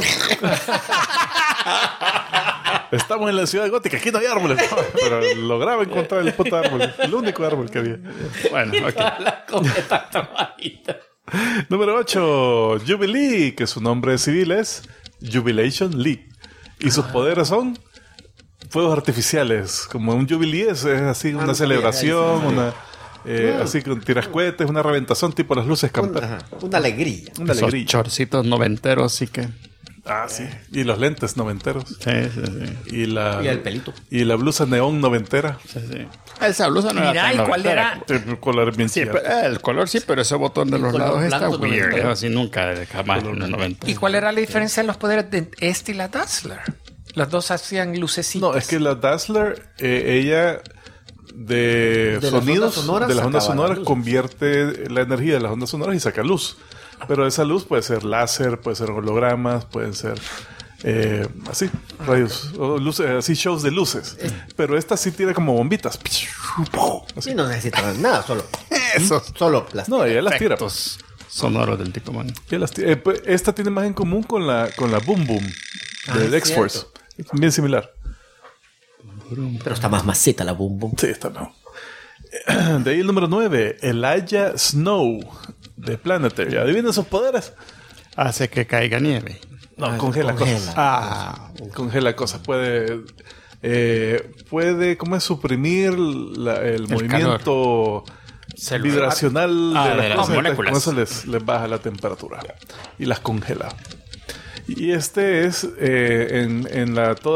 Estamos en la ciudad gótica, aquí no hay árboles. Pero lograba encontrar el puto árbol. El único árbol que había. Bueno, ok. La cometa tomadita. Número 8, Jubilee, que su nombre civil es Jubilation Lee. Y sus poderes son fuegos artificiales. Como un Jubilee es así una celebración, así con tiras cohetes, una reventazón tipo las luces camperas. Una alegría. Una Esos alegría. chorcitos noventeros, sí que... Ah, sí. Y los lentes noventeros. Sí, sí, sí. Y Y el pelito. Y la blusa neón noventera. Sí, sí. Esa blusa no Mira, era tan ¿y cuál noventera. era? El color bien Sí, chido. pero, el color sí, pero ese botón de los color lados está blanco weird. noventero. Así nunca, jamás en los 90. ¿Y cuál era la diferencia en los poderes de este y la Dazzler? Las dos hacían lucecitas. No, es que la Dazzler, ella de las sonidos, ondas sonoras de las ondas sacaba sonoras, las luces. convierte la energía de las ondas sonoras y saca luz. Pero esa luz puede ser láser, puede ser hologramas, pueden ser así, rayos, o luces, así shows de luces. Pero esta sí tiene como bombitas. Así no necesitan nada, solo. Eso. Solo plástico. No, ella las tira. Efectos sonoros del Ticomán. Ella las tira. Pues, esta tiene más en común con la Boom Boom del Ah, X-Force. Bien similar. Pero está más masita la boom boom. Sí, está no. De ahí el número 9, Elijah Snow de Planetary. Adivinen sus poderes. Hace que caiga nieve. No, congela cosas. Congela cosas. Puede, ¿cómo es? Suprimir el movimiento Celular. vibracional Ah, de de las las cosas. moléculas. Con eso les baja la temperatura y las congela. Y este es en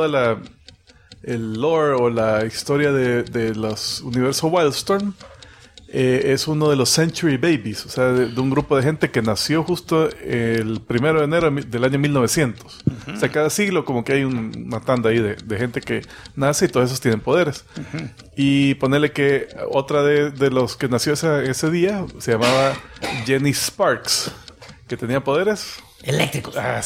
el lore o la historia de los universos Wildstorm. Es uno de los Century Babies, o sea, de un grupo de gente que nació justo el 1 de enero del año 1900. O sea, cada siglo como que hay una tanda ahí de gente que nace y todos esos tienen poderes. Y ponerle que otra de los que nació ese día se llamaba Jenny Sparks, que tenía poderes. Eléctricos. Ya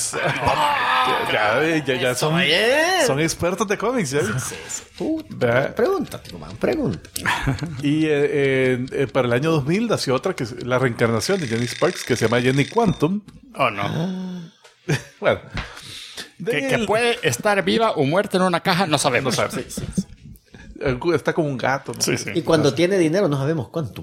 son expertos de cómics, ¿ya? ¿Verdad? Pregúntate, man, pregunta. Y para el año 2000 nació otra que es la reencarnación de Jenny Sparks, que se llama Jenny Quantum. Oh, no. Bueno, Que puede estar viva o muerta en una caja, no sabemos. no sabes. Está como un gato, ¿no? Sí, sí. Y cuando tiene dinero no sabemos cuánto.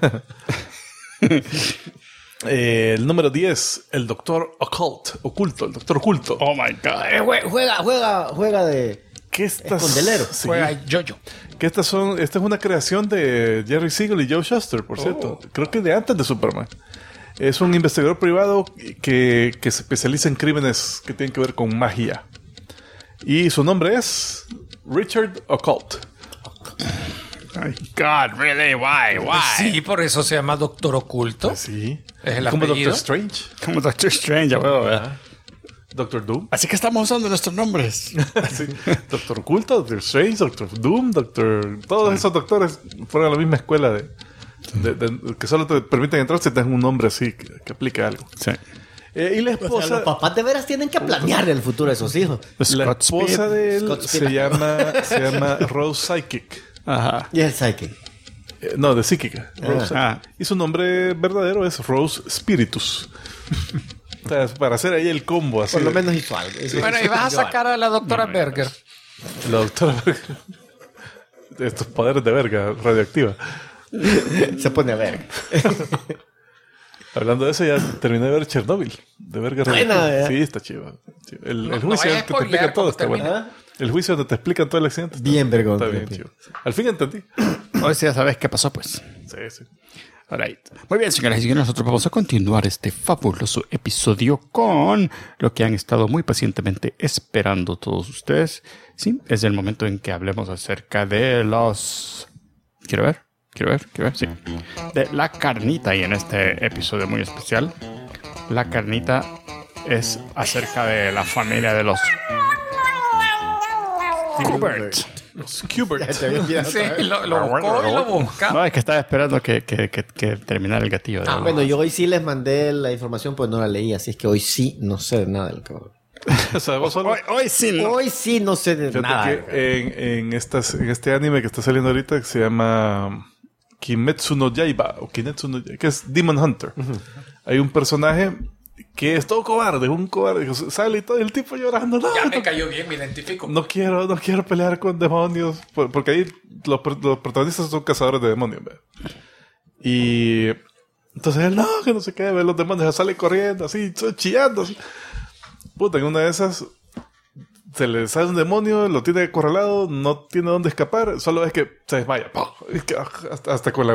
El número 10, el doctor oculto, el doctor oculto. Oh my God. Juega de ¿Qué estas? escondelero. Sí. Juega Jojo. Que esta es una creación de Jerry Siegel y Joe Shuster, por cierto. Creo que de antes de Superman. Es un investigador privado que se especializa en crímenes que tienen que ver con magia. Y su nombre es Richard Occult. Ay, God, really? Why? Sí, por eso se llama Doctor Oculto. Sí. Es el Como apellido. Doctor Strange. Como Doctor Strange, ¿verdad? Doctor Doom. Así que estamos usando nuestros nombres. Sí. Doctor Oculto, Doctor Strange, Doctor Doom, Todos esos doctores fueron a la misma escuela de que solo te permiten entrar si tienes un nombre así que aplica algo. Sí. Y la O sea, esposa... los papás de veras tienen que planear el futuro de sus hijos. La Scott esposa Speed. de él Scott se Speed. llama Rose Psychic. Ajá. Y el psychic. No, de psíquica. Rose Ah. Psychic. Y su nombre verdadero es Rose Spiritus. O sea, para hacer ahí el combo así. Por lo de- menos hizo algo. Bueno, y vas a sacar a la doctora Berger. La doctora... Estos poderes de verga radioactiva. Se pone a ver. Hablando de eso, ya terminé de ver Chernobyl. De verga Buena, radioactiva. ¿eh? Sí, está chido. El No juicio vayas a que te explican spoilear todo cuando está bueno. termine. El juicio donde te explican todo el accidente. Bien vergón. Está bien chido. Al fin entendí. Hoy sí ya sabes qué pasó, pues. Sí, sí. Alright. Muy bien, señoras y señores, nosotros vamos a continuar este fabuloso episodio con lo que han estado muy pacientemente esperando todos ustedes. Sí, es el momento en que hablemos acerca de los... Quiero ver, sí. De la carnita, y en este episodio muy especial, la carnita es acerca de la familia de los Kubert. Los Kubert. Sí, lo buscó y lo busca. No, es que estaba esperando que terminara el gatillo. Ah, Bueno, yo hoy sí les mandé la información, pues no la leí, así es que hoy sí no sé de nada del cabrón. O sea, vos solo... Hoy sí, no. Hoy sí no sé de Fíjate nada. que en este anime que está saliendo ahorita que se llama Kimetsu no Yaiba o Kinetsu no Yaiba, que es Demon Hunter. Hay un personaje que es todo cobarde, un cobarde que sale y todo el tipo llorando. No, Ya me cayó bien, me identifico. no quiero pelear con demonios, porque ahí los protagonistas son cazadores de demonios. ¿ve? Y entonces él, no, que no se qué, ve los demonios, sale corriendo así, chillando así. Puta, en una de esas se le sale un demonio, lo tiene acorralado, no tiene dónde escapar, solo es que se desmaya. ¡Pum! Es que hasta con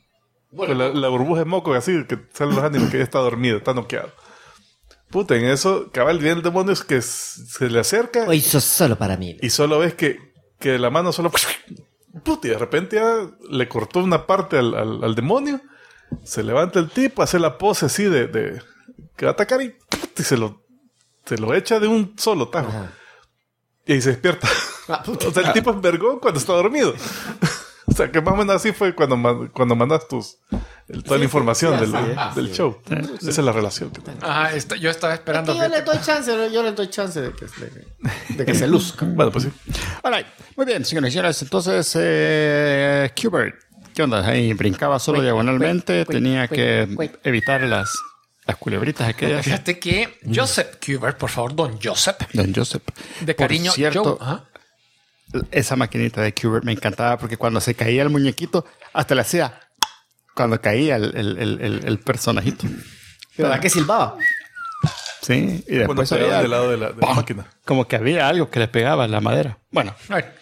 la burbuja de moco así, que salen los ánimos que ya está dormido, está noqueado. Puta, en eso, cabal, viene el demonio es que se le acerca Hoy sos solo para mí. y solo ves que la mano solo... Puta, y de repente ya le cortó una parte al demonio, se levanta el tipo, hace la pose así de que va a atacar y, puta, y se lo echa de un solo tajo. Ajá. Y ahí se despierta. O sea, el tipo es vergón cuando está dormido. O sea, que más o menos así fue cuando mandas toda la información sí, del show. Esa es la relación que tengo. Ajá, yo estaba Es esperando. que yo le doy chance de que se luzca. Bueno, pues sí. Alright. Muy bien, señores y señores. Entonces, Kubert, ¿qué onda? Ahí brincaba solo diagonalmente. Tenía que evitar las culebritas aquellas. Fíjate que Joseph Kubert, por favor, don Joseph, Don Joseph. de Por cariño cierto, Joe. Ajá. esa maquinita de Kubert me encantaba porque cuando se caía el muñequito, hasta le hacía cuando caía el personajito. ¿Verdad que silbaba? Sí, y Cuando después se había del lado de la máquina. como que había algo que le pegaba a la madera. Bueno, A ver.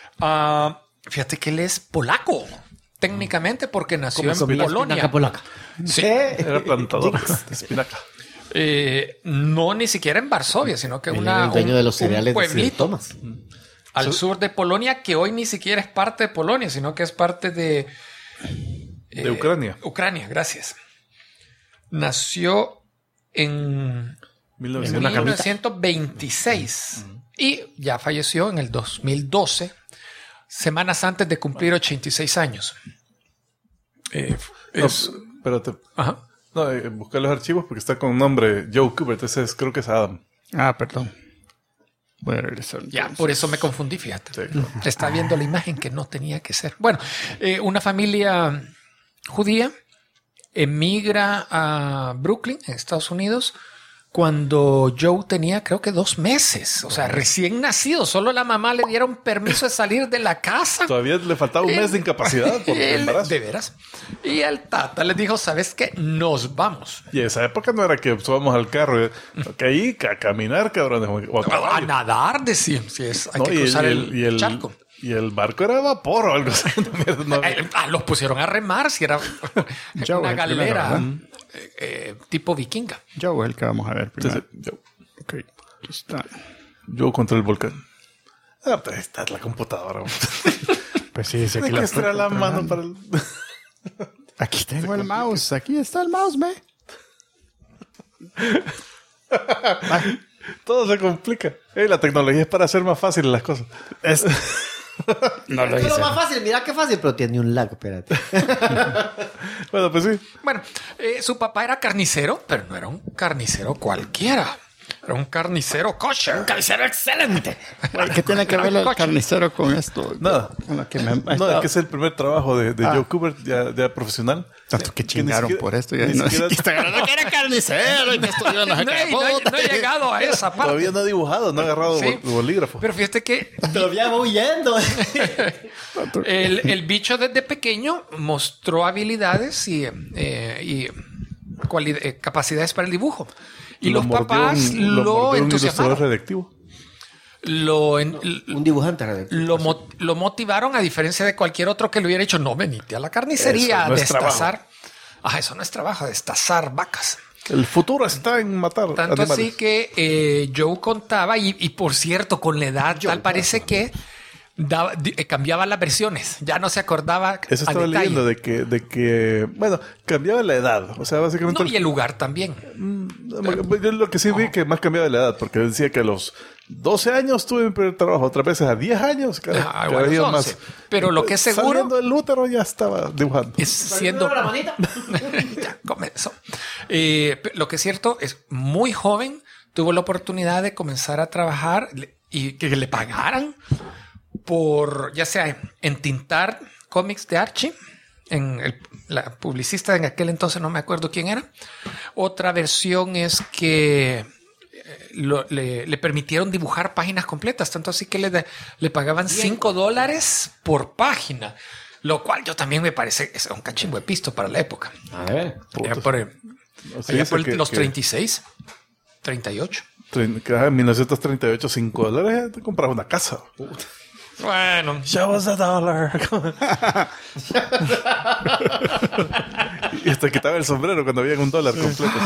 Fíjate que él es polaco, técnicamente, porque nació en Comía Polonia. espinaca polaca. Sí. Era plantador de espinaca. No ni siquiera en Varsovia, sino que Él era el dueño de los cereales un de Sir pueblito Thomas. al sur de Polonia, que hoy ni siquiera es parte de Polonia, sino que es parte de De Ucrania. Ucrania, gracias. Nació en 1926 y ya falleció en el 2012, semanas antes de cumplir 86 años. No, espérate. Ajá. No, buscar los archivos porque está con nombre Joe Kubert. Creo que es Adam. perdón. Voy a regresar. Ya, por eso me confundí, fíjate. Sí, claro. Está viendo la imagen que no tenía que ser. Bueno, una familia judía emigra a Brooklyn, en Estados Unidos, cuando Joe tenía, creo que 2 meses. O sea, recién nacido. Solo la mamá le dieron permiso de salir de la casa. Todavía le faltaba un mes de incapacidad por embarazo. De veras. Y el tata les dijo, ¿sabes qué? Nos vamos. Y esa época no era que subamos al carro. Que ahí a caminar, cabrones. O a A caballo. nadar, decían. Si es, hay No, que cruzar el charco. Y el barco era vapor o algo así. No, Los pusieron a remar, si era Joe, una el galera. primero, tipo vikinga. Joe es el que vamos a ver primero. Entonces, Ok, aquí está. yo contra el volcán. Pues está la computadora. Pues sí, dice Hay que que la estirar la mano para el... Aquí tengo el mouse. Aquí está el mouse, me. Todo se complica. La tecnología es para hacer más fáciles las cosas. No lo Es lo hice. más fácil, mira qué fácil, pero tiene un lag, espérate. Bueno, pues sí. Bueno, su papá era carnicero, pero no era un carnicero cualquiera. Era un carnicero kosher. Un carnicero excelente. ¿Qué tiene que ver el Coche. carnicero con esto? Nada. Con lo que me ha No, estado- es que es el primer trabajo de Joe Cooper ya profesional. Tanto que ni chingaron siquiera- por esto. Ya ni no, siquiera- está ganando que era carnicero y que estudió no sé No qué. he llegado a esa parte. Todavía no ha dibujado, no ha agarrado Sí. bolígrafo. Pero fíjate que Todavía voy huyendo. el bicho desde pequeño mostró habilidades y capacidades para el dibujo. Y los papás lo mordió un entusiasmaron. ilustrador redactivo. Un dibujante redactivo. Lo motivaron, a diferencia de cualquier otro que le hubiera dicho, no, venite a la carnicería Eso no a es trabajo. destazar. Eso no es trabajo, destazar vacas. El futuro está en matar Tanto animales. así que Joe contaba, y por cierto, con la edad, tal parece que cambiaba las versiones. Ya no se acordaba Eso a estaba detalle. leyendo de que, bueno, cambiaba la edad. O sea, básicamente... No, y el lugar también. Yo lo que sí vi que más cambiaba la edad, porque él decía que a los 12 años tuve mi primer trabajo, otras veces a 10 años, cada Bueno, día 11. más. Pero lo que es seguro Saliendo del útero ya estaba dibujando. es siendo... la manita. Ya comenzó. Lo que es cierto es muy joven, tuvo la oportunidad de comenzar a trabajar y que le pagaran por, ya sea entintar cómics de Archie, la publicista en aquel entonces no me acuerdo quién era. Otra versión es que le permitieron dibujar páginas completas, tanto así que le pagaban $5 por página, lo cual yo también me parece es un cachimbo de pisto para la época. A ver. Allá por, Así allá dice por que- los que 36, 38. En 1938, $5 te compras una casa. Bueno, Show us $1. Y hasta quitaba el sombrero cuando había $1 completo.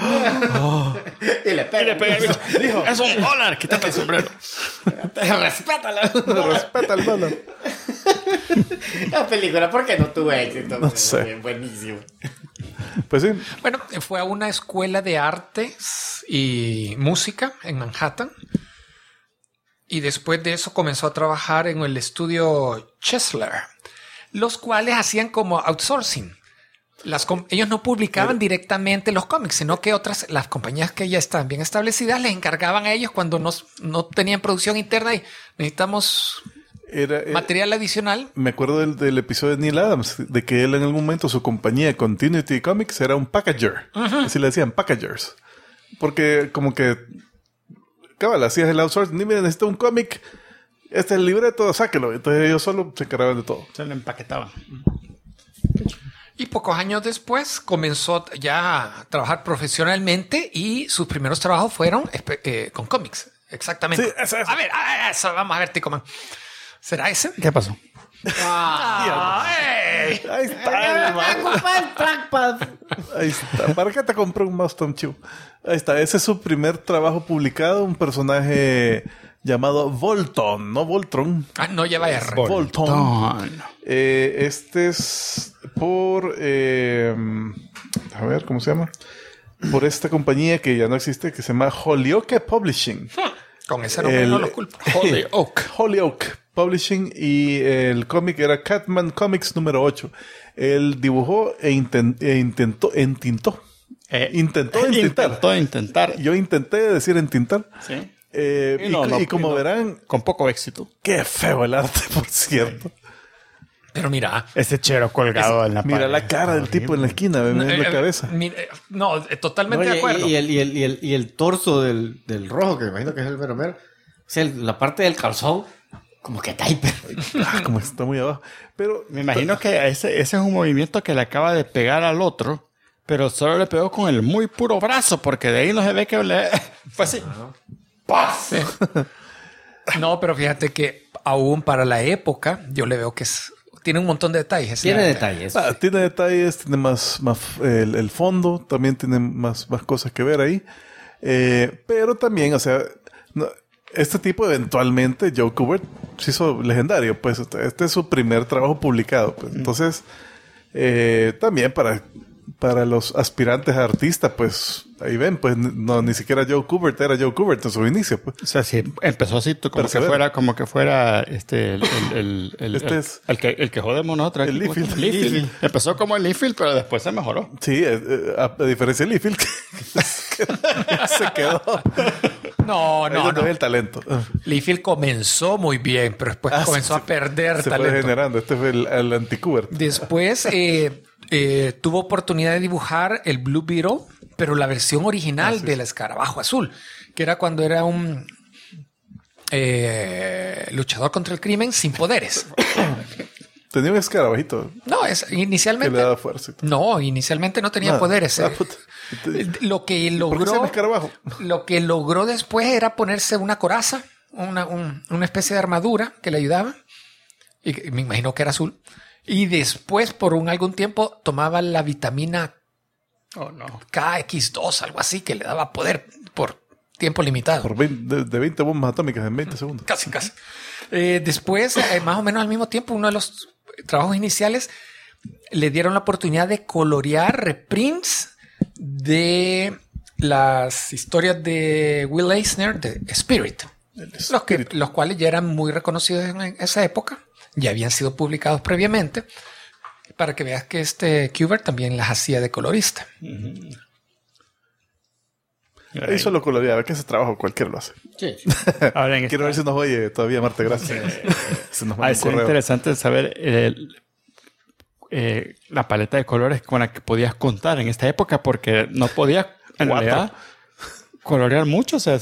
Y le pega. Dijo, es $1. Quítate el sombrero. Respétala. Respeta el dólar. La película, ¿por qué no tuvo éxito? No sé. Buenísimo. Pues sí, bueno, fue a una escuela de artes y música en Manhattan. Y después de eso comenzó a trabajar en el estudio Chesler, los cuales hacían como outsourcing. Ellos no publicaban directamente los cómics, sino que las compañías que ya están bien establecidas les encargaban a ellos cuando no tenían producción interna y necesitamos era, material adicional. me acuerdo del episodio de Neil Adams, de que él en algún momento su compañía Continuity Comics era un packager. Así le decían, packagers. Porque como que cabal, hacías el outsourcing. Miren, necesito un cómic. Este es el libreto, sáquelo. Entonces ellos solo se encargaban de todo. Se lo empaquetaban. Y pocos años después comenzó ya a trabajar profesionalmente y sus primeros trabajos fueron con cómics. Exactamente. Sí, eso. A ver, eso, vamos a ver, Tico Man. ¿Será ese? ¿Qué pasó? ¡Ey! Ahí está, hermano. El trackpad. Ahí está. ¿Para qué te compré un mouse tan chivo? Ahí está. Ese es su primer trabajo publicado. Un personaje llamado Voltron, no Voltron. No lleva R. Voltron. Este es por... a ver, ¿cómo se llama? Por esta compañía que ya no existe, que se llama Holyoke Publishing. Con ese nombre no lo culpo. Holyoke Publishing, y el cómic era Catman Comics número 8. Él dibujó intentó intentar. Yo intenté decir entintar. Sí. Y como verán, con poco éxito. qué feo el arte, por cierto. Pero mira. Ese chero colgado en la pared. Mira la cara del tipo en la esquina, en la cabeza. Totalmente de acuerdo. Y el torso del rojo, que me imagino que es el mero mero. O sea, la parte del calzón, como que Typer. Como está muy abajo. Pero Me imagino que ese es un movimiento que le acaba de pegar al otro, pero solo le pegó con el muy puro brazo, porque de ahí no se ve que le... Fue así. ¡Paf! No, pero fíjate que aún para la época, yo le veo que es tiene un montón de detalles. Tiene detalles. Tiene detalles, tiene más el fondo, también tiene más cosas que ver ahí. Pero también, o sea, este tipo eventualmente, Joe Kubert se hizo legendario, pues este es su primer trabajo publicado. Pues. Entonces, también para los aspirantes a artista, pues ahí ven, pues no, ni siquiera Joe Kubert era Joe Kubert en su inicio. Pues. O sea, sí, empezó así como que fuera el que jodemos nosotros. El Liefeld. Liefeld. Empezó como el Liefeld, pero después se mejoró. Sí, a diferencia de Liefeld, que se quedó. No. El talento. Liefeld comenzó muy bien, pero después comenzó a perder se talento. fue degenerando. Este fue el anti-Kubert. Después tuvo oportunidad de dibujar el Blue Beetle, pero la versión original del escarabajo azul, que era cuando era un luchador contra el crimen sin poderes. Tenía un escarabajito. No, inicialmente. Que le daba fuerza. No, inicialmente no tenía poderes. Lo que logró después era ponerse una coraza, una especie de armadura que le ayudaba. Y me imagino que era azul. Y después, por algún tiempo, tomaba la vitamina KX2, algo así, que le daba poder por tiempo limitado. De 20 bombas atómicas en 20 segundos. Casi. Después, más o menos al mismo tiempo, uno de los trabajos iniciales, le dieron la oportunidad de colorear reprints de las historias de Will Eisner de Spirit. Los cuales ya eran muy reconocidos en esa época. Ya habían sido publicados previamente, para que veas que Kubert también las hacía de colorista. Ahí solo coloreaba, que ese trabajo cualquiera lo hace. Sí. Quiero ver si nos oye todavía Marte, gracias. Se nos manda un correo. Interesante saber la paleta de colores con la que podías contar en esta época, porque no podías en realidad colorear mucho. O sea,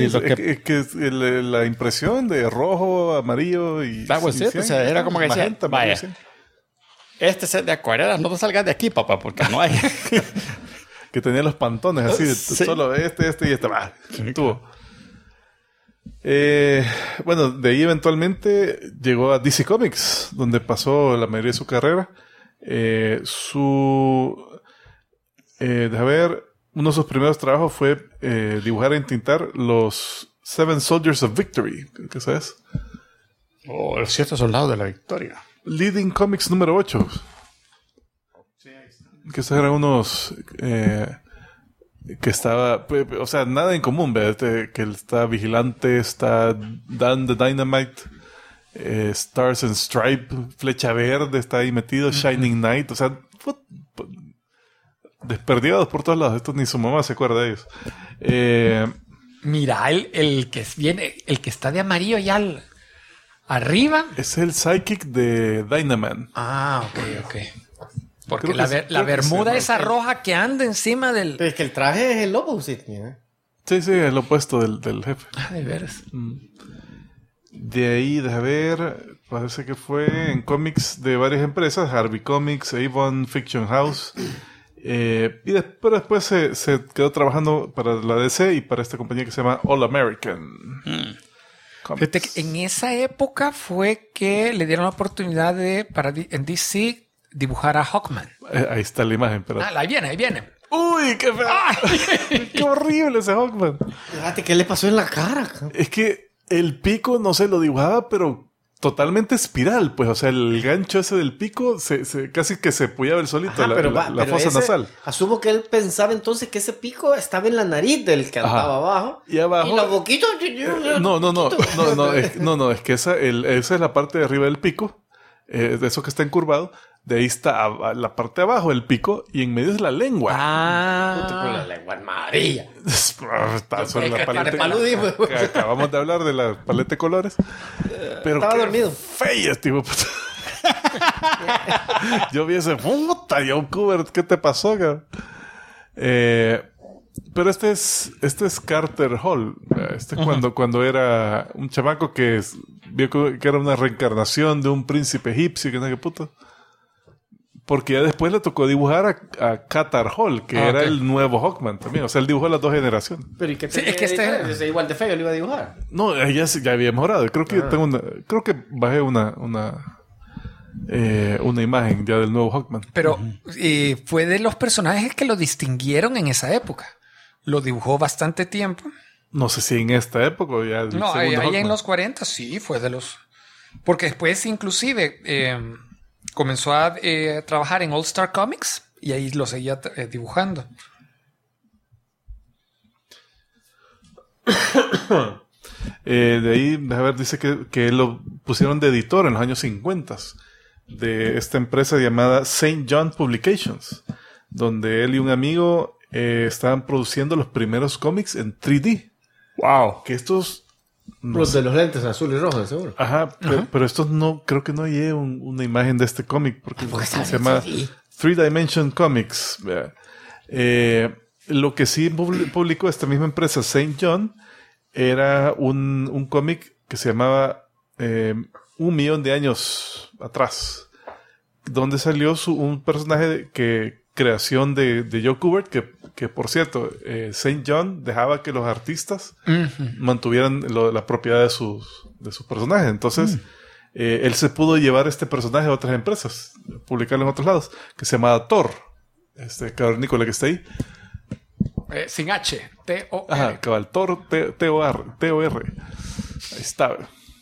la impresión de rojo, amarillo y... o sea, era como que decía, magenta, vaya, este set de acuarelas, no te salgas de aquí, papá, porque no hay... que tenía los pantones así, solo este y este. Tuvo. Bueno, de ahí eventualmente llegó a DC Comics, donde pasó la mayoría de su carrera. Uno de sus primeros trabajos fue dibujar e entintar los Seven Soldiers of Victory. ¿Qué sabes? Los 7 soldados de la victoria. Leading Comics número 8. Que estos eran unos que estaba, o sea, nada en común, ¿verdad? Que está Vigilante, está Dan the Dynamite, Stars and Stripe, Flecha Verde está ahí metido, Shining Knight, o sea, desperdigados por todos lados. Estos ni su mamá se acuerda de ellos. Mira, el que está de amarillo allá arriba. Es el Psychic de Dynaman. Ok. Porque la bermuda esa roja que anda encima del... Pero es que el traje es el lobo, sí. Sí, el opuesto del jefe. De veras. De ahí, déjame ver, parece que fue en cómics de varias empresas, Harvey Comics, Avon, Fiction House, y después se quedó trabajando para la DC y para esta compañía que se llama All American. Fíjate que en esa época fue que le dieron la oportunidad en DC dibujar a Hawkman. Ahí está la imagen, pero... ahí viene. ¡Uy, qué feo! ¡Qué horrible ese Hawkman! Fíjate, ¿qué le pasó en la cara? Es que el pico, no sé, lo dibujaba, pero totalmente espiral, pues. O sea, el gancho ese del pico casi que se apoyaba el solito, la fosa nasal. Asumo que él pensaba entonces que ese pico estaba en la nariz del que andaba abajo. Y abajo... Y los boquitos... No, es que esa es la parte de arriba del pico, de eso que está encurvado. De ahí está la parte de abajo del pico y en medio es la lengua. Con la lengua amarilla. Está sobre la paleta. Acabamos de hablar de la paleta de colores. Pero estaba dormido. Fea, tipo. Yo vi ese puta, Joe Kubert, ¿qué te pasó, cabrón? Pero este es Carter Hall. Cuando era un chamaco que vio que era una reencarnación de un príncipe egipcio, que no sé qué puto. Porque ya después le tocó dibujar a Qatar Hall, que era el nuevo Hawkman también. O sea, él dibujó a las dos generaciones. Pero ¿y qué es que es igual de feo, lo iba a dibujar? No, ya había mejorado. Creo que creo que bajé una una imagen ya del nuevo Hawkman. Pero fue de los personajes que lo distinguieron en esa época. Lo dibujó bastante tiempo. No sé si en esta época o ya el No, segundo ahí en Hawkman. los 40 sí fue de los... Porque después inclusive comenzó a trabajar en All Star Comics y ahí lo seguía dibujando. De ahí, a ver, dice que lo pusieron de editor en los años 50 de esta empresa llamada St. John Publications, donde él y un amigo estaban produciendo los primeros cómics en 3D. Wow. Que estos... Los de los lentes azul y rojo, seguro. Ajá, pero estos no, creo que no hay una imagen de este cómic, porque se llama 3 Dimension Comics. Vea. Lo que sí publicó esta misma empresa, St. John, era un cómic que se llamaba 1,000,000 de años atrás, donde salió un personaje creación de Joe Kubert, que por cierto, St. John dejaba que los artistas mantuvieran la propiedad de sus personajes. Entonces, él se pudo llevar este personaje a otras empresas, publicarlo en otros lados, que se llamaba Thor, este cavernícola que está ahí. Sin H, T-O-R. Ajá, cabal, Thor, T-O-R. Ahí está.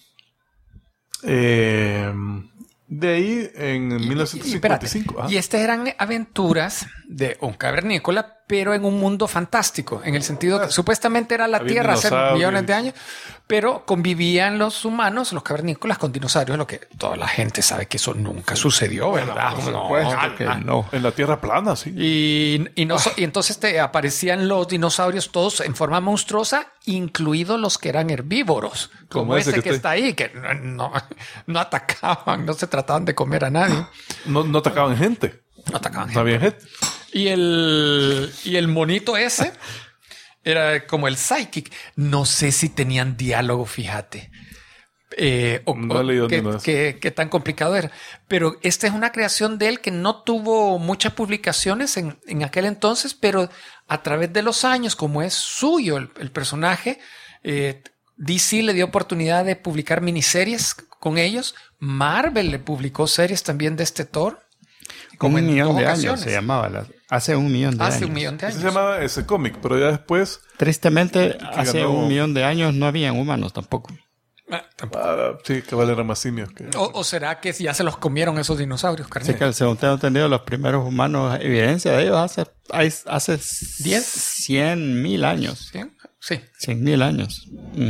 De ahí, en 1955. Y estas eran aventuras de un cavernícola, pero en un mundo fantástico, en el sentido que supuestamente era la había Tierra hace dinosaurios. millones de años, pero convivían los humanos, los cavernícolas, con dinosaurios, lo que toda la gente sabe que eso nunca sucedió, ¿verdad? No. En la Tierra plana, sí. Y entonces aparecían los dinosaurios todos en forma monstruosa, incluidos los que eran herbívoros, como ese que está ahí, que no atacaban, no se trataban de comer a nadie. No atacaban gente. No atacaban No gente. había gente. Y el monito ese era como el psychic. No sé si tenían diálogo, fíjate. No he leído ninguno de esos. Qué tan complicado era. Pero esta es una creación de él que no tuvo muchas publicaciones en aquel entonces, pero a través de los años, como es suyo el personaje, DC le dio oportunidad de publicar miniseries con ellos. Marvel le publicó series también de este Thor. Como en 1,000,000 dos de ocasiones. años se llamaba. Hace 1,000,000 de años. Hace 1,000,000 de Ese años. se llamaba ese cómic, pero ya después... Tristemente, hace ganó- 1,000,000 de años no habían humanos tampoco. Tampoco. sí, cabal era más simios. ¿O será que ya se los comieron esos dinosaurios, Así carnal? que según tengo entendido, los primeros humanos, evidencia de ellos hace 100,000 años. Sí. 100,000 años.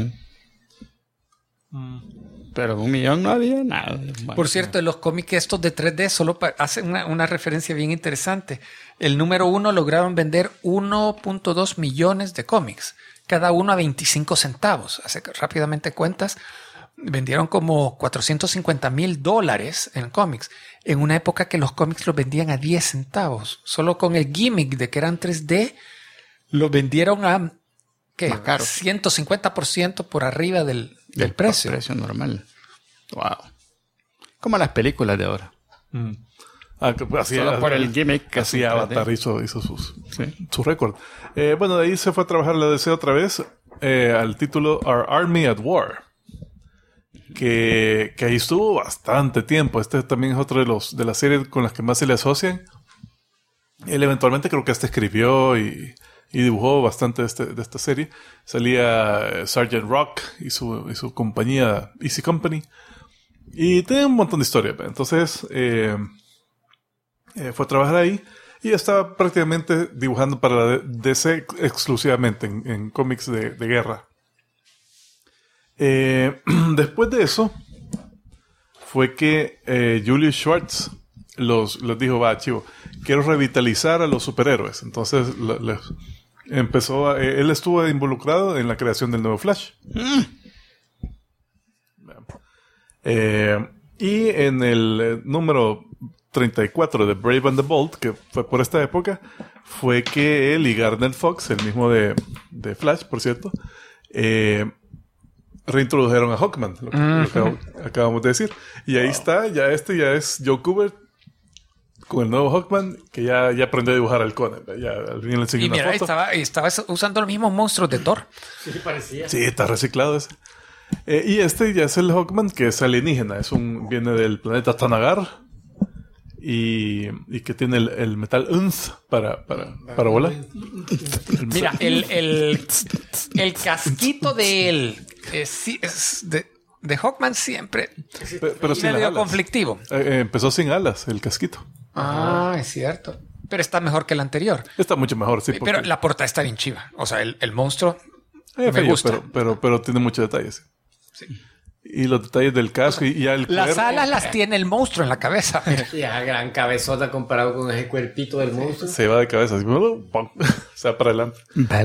Pero 1,000,000 no había nada. Por cierto, en los cómics estos de 3D solo hacen una referencia bien interesante. El número 1 lograron vender 1.2 millones de cómics, cada uno a 25 centavos. Hace rápidamente cuentas, vendieron como $450,000 en cómics, en una época que los cómics los vendían a 10 centavos. Solo con el gimmick de que eran 3D, los vendieron a Más caro. 150% por arriba del El precio. precio normal. Wow. Como las películas de ahora. Hacía, Solo por el gimmick que Así hacen 3D. Avatar hizo Sí. su récord. Bueno, de ahí se fue a trabajar la DC otra vez al título Our Army at War. Que ahí estuvo bastante tiempo. Este también es otro de las series con las que más se le asocian. Él eventualmente creo que hasta escribió y dibujó bastante de esta serie. Salía Sergeant Rock y su compañía Easy Company. Y tenía un montón de historia. Entonces fue a trabajar ahí y estaba prácticamente dibujando para la DC exclusivamente en cómics de guerra. Después de eso fue que Julius Schwartz los dijo, va, chivo, quiero revitalizar a los superhéroes. Entonces él estuvo involucrado en la creación del nuevo Flash. Y en el número 34 de Brave and the Bold, que fue por esta época, fue que él y Gardner Fox, el mismo de Flash, por cierto, reintrodujeron a Hawkman, lo que acabamos de decir. Y ahí está, ya es Joe Kubert con el nuevo Hawkman, que ya aprendió a dibujar al Conan. Ya alguien le enseñó Y una mira, foto. estaba usando los mismos monstruos de Thor. Sí, parecía. Sí, está reciclado ese. Y este ya es el Hawkman, que es alienígena. Viene del planeta Tanagar. Y que tiene el metal UNZ para volar. Mira, el casquito de él sí, es de Hawkman siempre Pero sin medio alas. conflictivo. Empezó sin alas, el casquito. Ah, es cierto. Pero está mejor que el anterior. Está mucho mejor, sí. Pero la portada está bien chiva. O sea, el monstruo me feo, gusta. pero tiene muchos detalles. Sí. Y los detalles del casco y ya el Las cuerpo. alas las tiene el monstruo en la cabeza. Ya, gran cabezota comparado con ese cuerpito del monstruo. Se va de cabeza, así, ¡pum! Se va para adelante.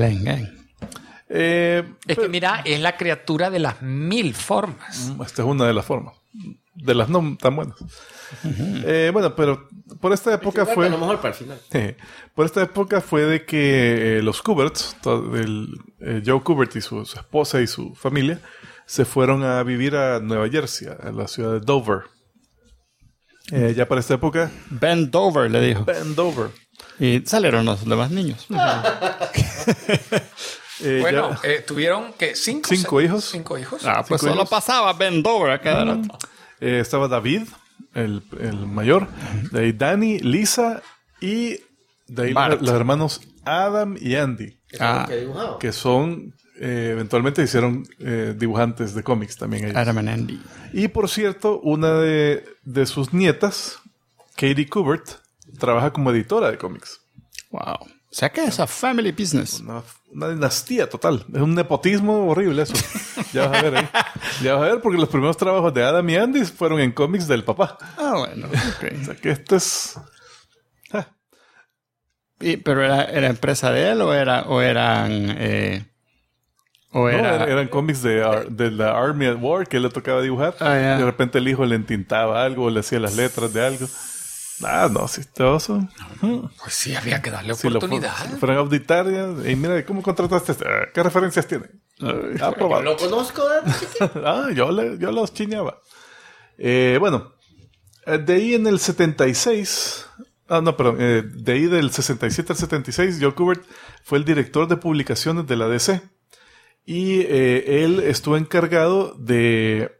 Es que mira, es la criatura de las 1000 formas. Esta es una de las formas. De las no tan buenas. Bueno, pero por esta época fue... A lo mejor para el final. Por esta época fue de que los Kuberts, Joe Kubert y su esposa y su familia, se fueron a vivir a Nueva Jersey, a la ciudad de Dover. Ya para esta época... Ben Dover, le dijo. Ben Dover. Y salieron los demás niños. Bueno, tuvieron que 5 hijos. 5 hijos. Ah, pues Cinco solo hijos. pasaba Ben Dover a cada rato. Estaba David, el mayor. De ahí Danny, Lisa y de ahí Bart. los hermanos Adam y Andy. Que dibujado. Que son... eventualmente hicieron dibujantes de cómics también ellos. Adam and Andy. Y por cierto, una de sus nietas, Katie Kubert, trabaja como editora de cómics. Wow. O sea que es a family business. Una dinastía total. Es un nepotismo horrible eso. Ya vas a ver ahí. Ya vas a ver porque los primeros trabajos de Adam y Andy fueron en cómics del papá. Ah, bueno. O sea que esto es... ¿Pero era empresa de él o eran... No, eran cómics de la Army at War que él le tocaba dibujar. Ya. De repente el hijo le entintaba algo o le hacía las letras de algo. No, si todos son... Pues sí, había que darle Si lo oportunidad. fueran a auditar, y mira, ¿cómo contrataste este? ¿Qué referencias tiene? Aprobado. Lo conozco, Yo los chiñaba. Bueno, de ahí en el 76... de ahí del 67 al 76, Joe Kubert fue el director de publicaciones de la DC. Y él estuvo encargado de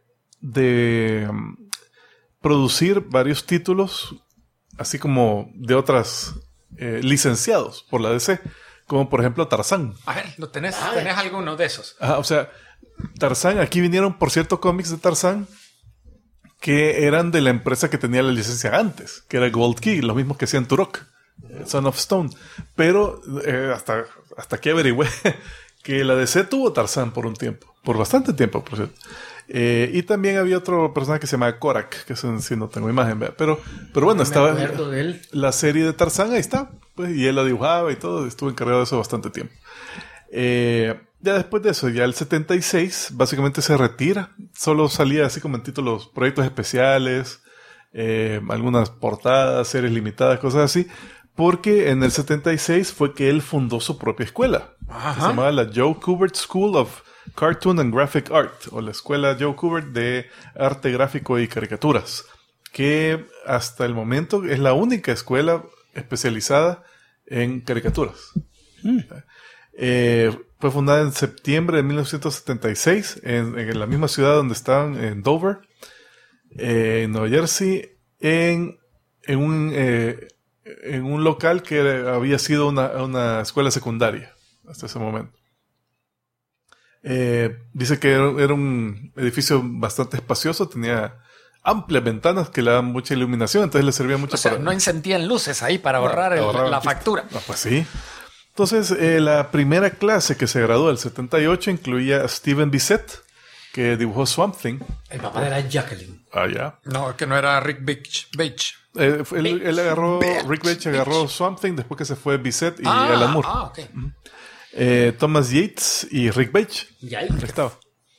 producir varios títulos, así como de otras licenciados por la DC, como por ejemplo Tarzán. A ver, ¿tenés alguno de esos? O sea, Tarzán, aquí vinieron, por cierto, cómics de Tarzán que eran de la empresa que tenía la licencia antes, que era Gold Key, los mismos que hacían Turok, Son of Stone. Pero hasta que averigüé que la DC tuvo Tarzán por un tiempo, por bastante tiempo, por cierto. Y también había otro personaje que se llama Korak, que eso sí no tengo imagen, ¿verdad? Pero bueno, estaba de él. la serie de Tarzán, ahí está, pues, y él la dibujaba y todo, estuvo encargado de eso bastante tiempo. Ya después de eso, ya el 76, básicamente se retira. Solo salía así como en títulos, proyectos especiales, algunas portadas, series limitadas, cosas así. Porque en el 76 fue que él fundó su propia escuela. Que se llamaba la Joe Kubert School of Cartoon and Graphic Art. O la escuela Joe Kubert de arte gráfico y caricaturas. Que hasta el momento es la única escuela especializada en caricaturas. Fue fundada en septiembre de 1976 en la misma ciudad donde estaban, en Dover, en Nueva Jersey, en un local que había sido una escuela secundaria hasta ese momento. Dice que era un edificio bastante espacioso, tenía amplias ventanas que le daban mucha iluminación, entonces le servía mucho O sea, no encendían luces ahí para ahorrar la factura. Pues sí. Entonces, la primera clase que se graduó el 78 incluía a Steven Bissett, que dibujó Swamp Thing. El papá era Jacqueline. Ya. No, que no era Rick Beach. Él agarró, Rick Veitch agarró Swamp Thing después que se fue Bissett y Alan Moore. Ok. Thomas Yates y Rick Veitch. Ya, Ahí estaba.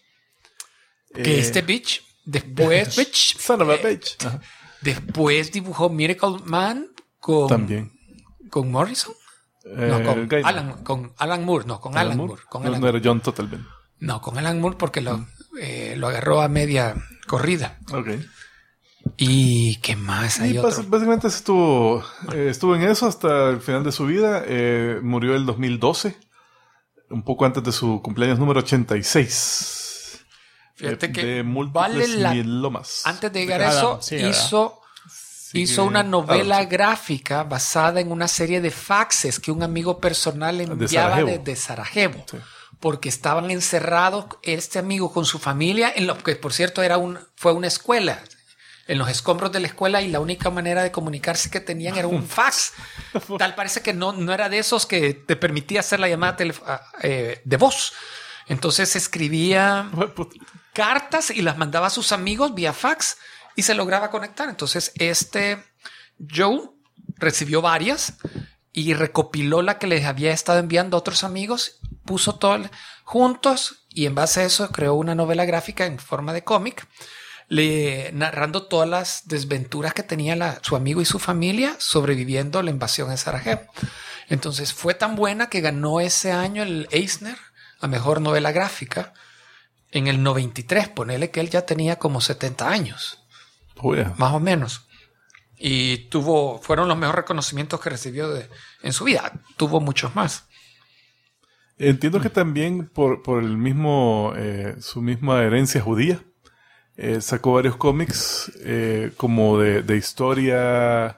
Que Beach, después Beach, Son of a Veitch. después dibujó Miracle Man También. con Morrison. No, con Alan Moore. No, con Alan Moore. No era John Totalben. No, con Alan Moore porque lo agarró a media corrida. Ok. ¿Y qué más? Hay Y otro. básicamente estuvo en eso hasta el final de su vida. Murió el 2012, un poco antes de su cumpleaños número 86. Fíjate que de múltiples vale la... mielomas. Antes de llegar a eso, sí, hizo una novela gráfica basada en una serie de faxes que un amigo personal le enviaba desde Sarajevo. Sí. Porque estaban encerrados este amigo con su familia en lo que, por cierto, fue una escuela. En los escombros de la escuela, y la única manera de comunicarse que tenían era un fax. Tal parece que no era de esos que te permitía hacer la llamada de voz. Entonces escribía cartas y las mandaba a sus amigos vía fax y se lograba conectar. Entonces Joe recibió varias y recopiló la que les había estado enviando a otros amigos, puso todo juntos y en base a eso creó una novela gráfica en forma de cómic, narrando todas las desventuras que tenía su amigo y su familia sobreviviendo la invasión en Sarajevo. Entonces fue tan buena que ganó ese año el Eisner a mejor novela gráfica en el 93. Ponele que él ya tenía como 70 años, más o menos. Y fueron los mejores reconocimientos que recibió en su vida. Tuvo muchos más. Entiendo que también por el mismo su misma herencia judía, sacó varios cómics como de historia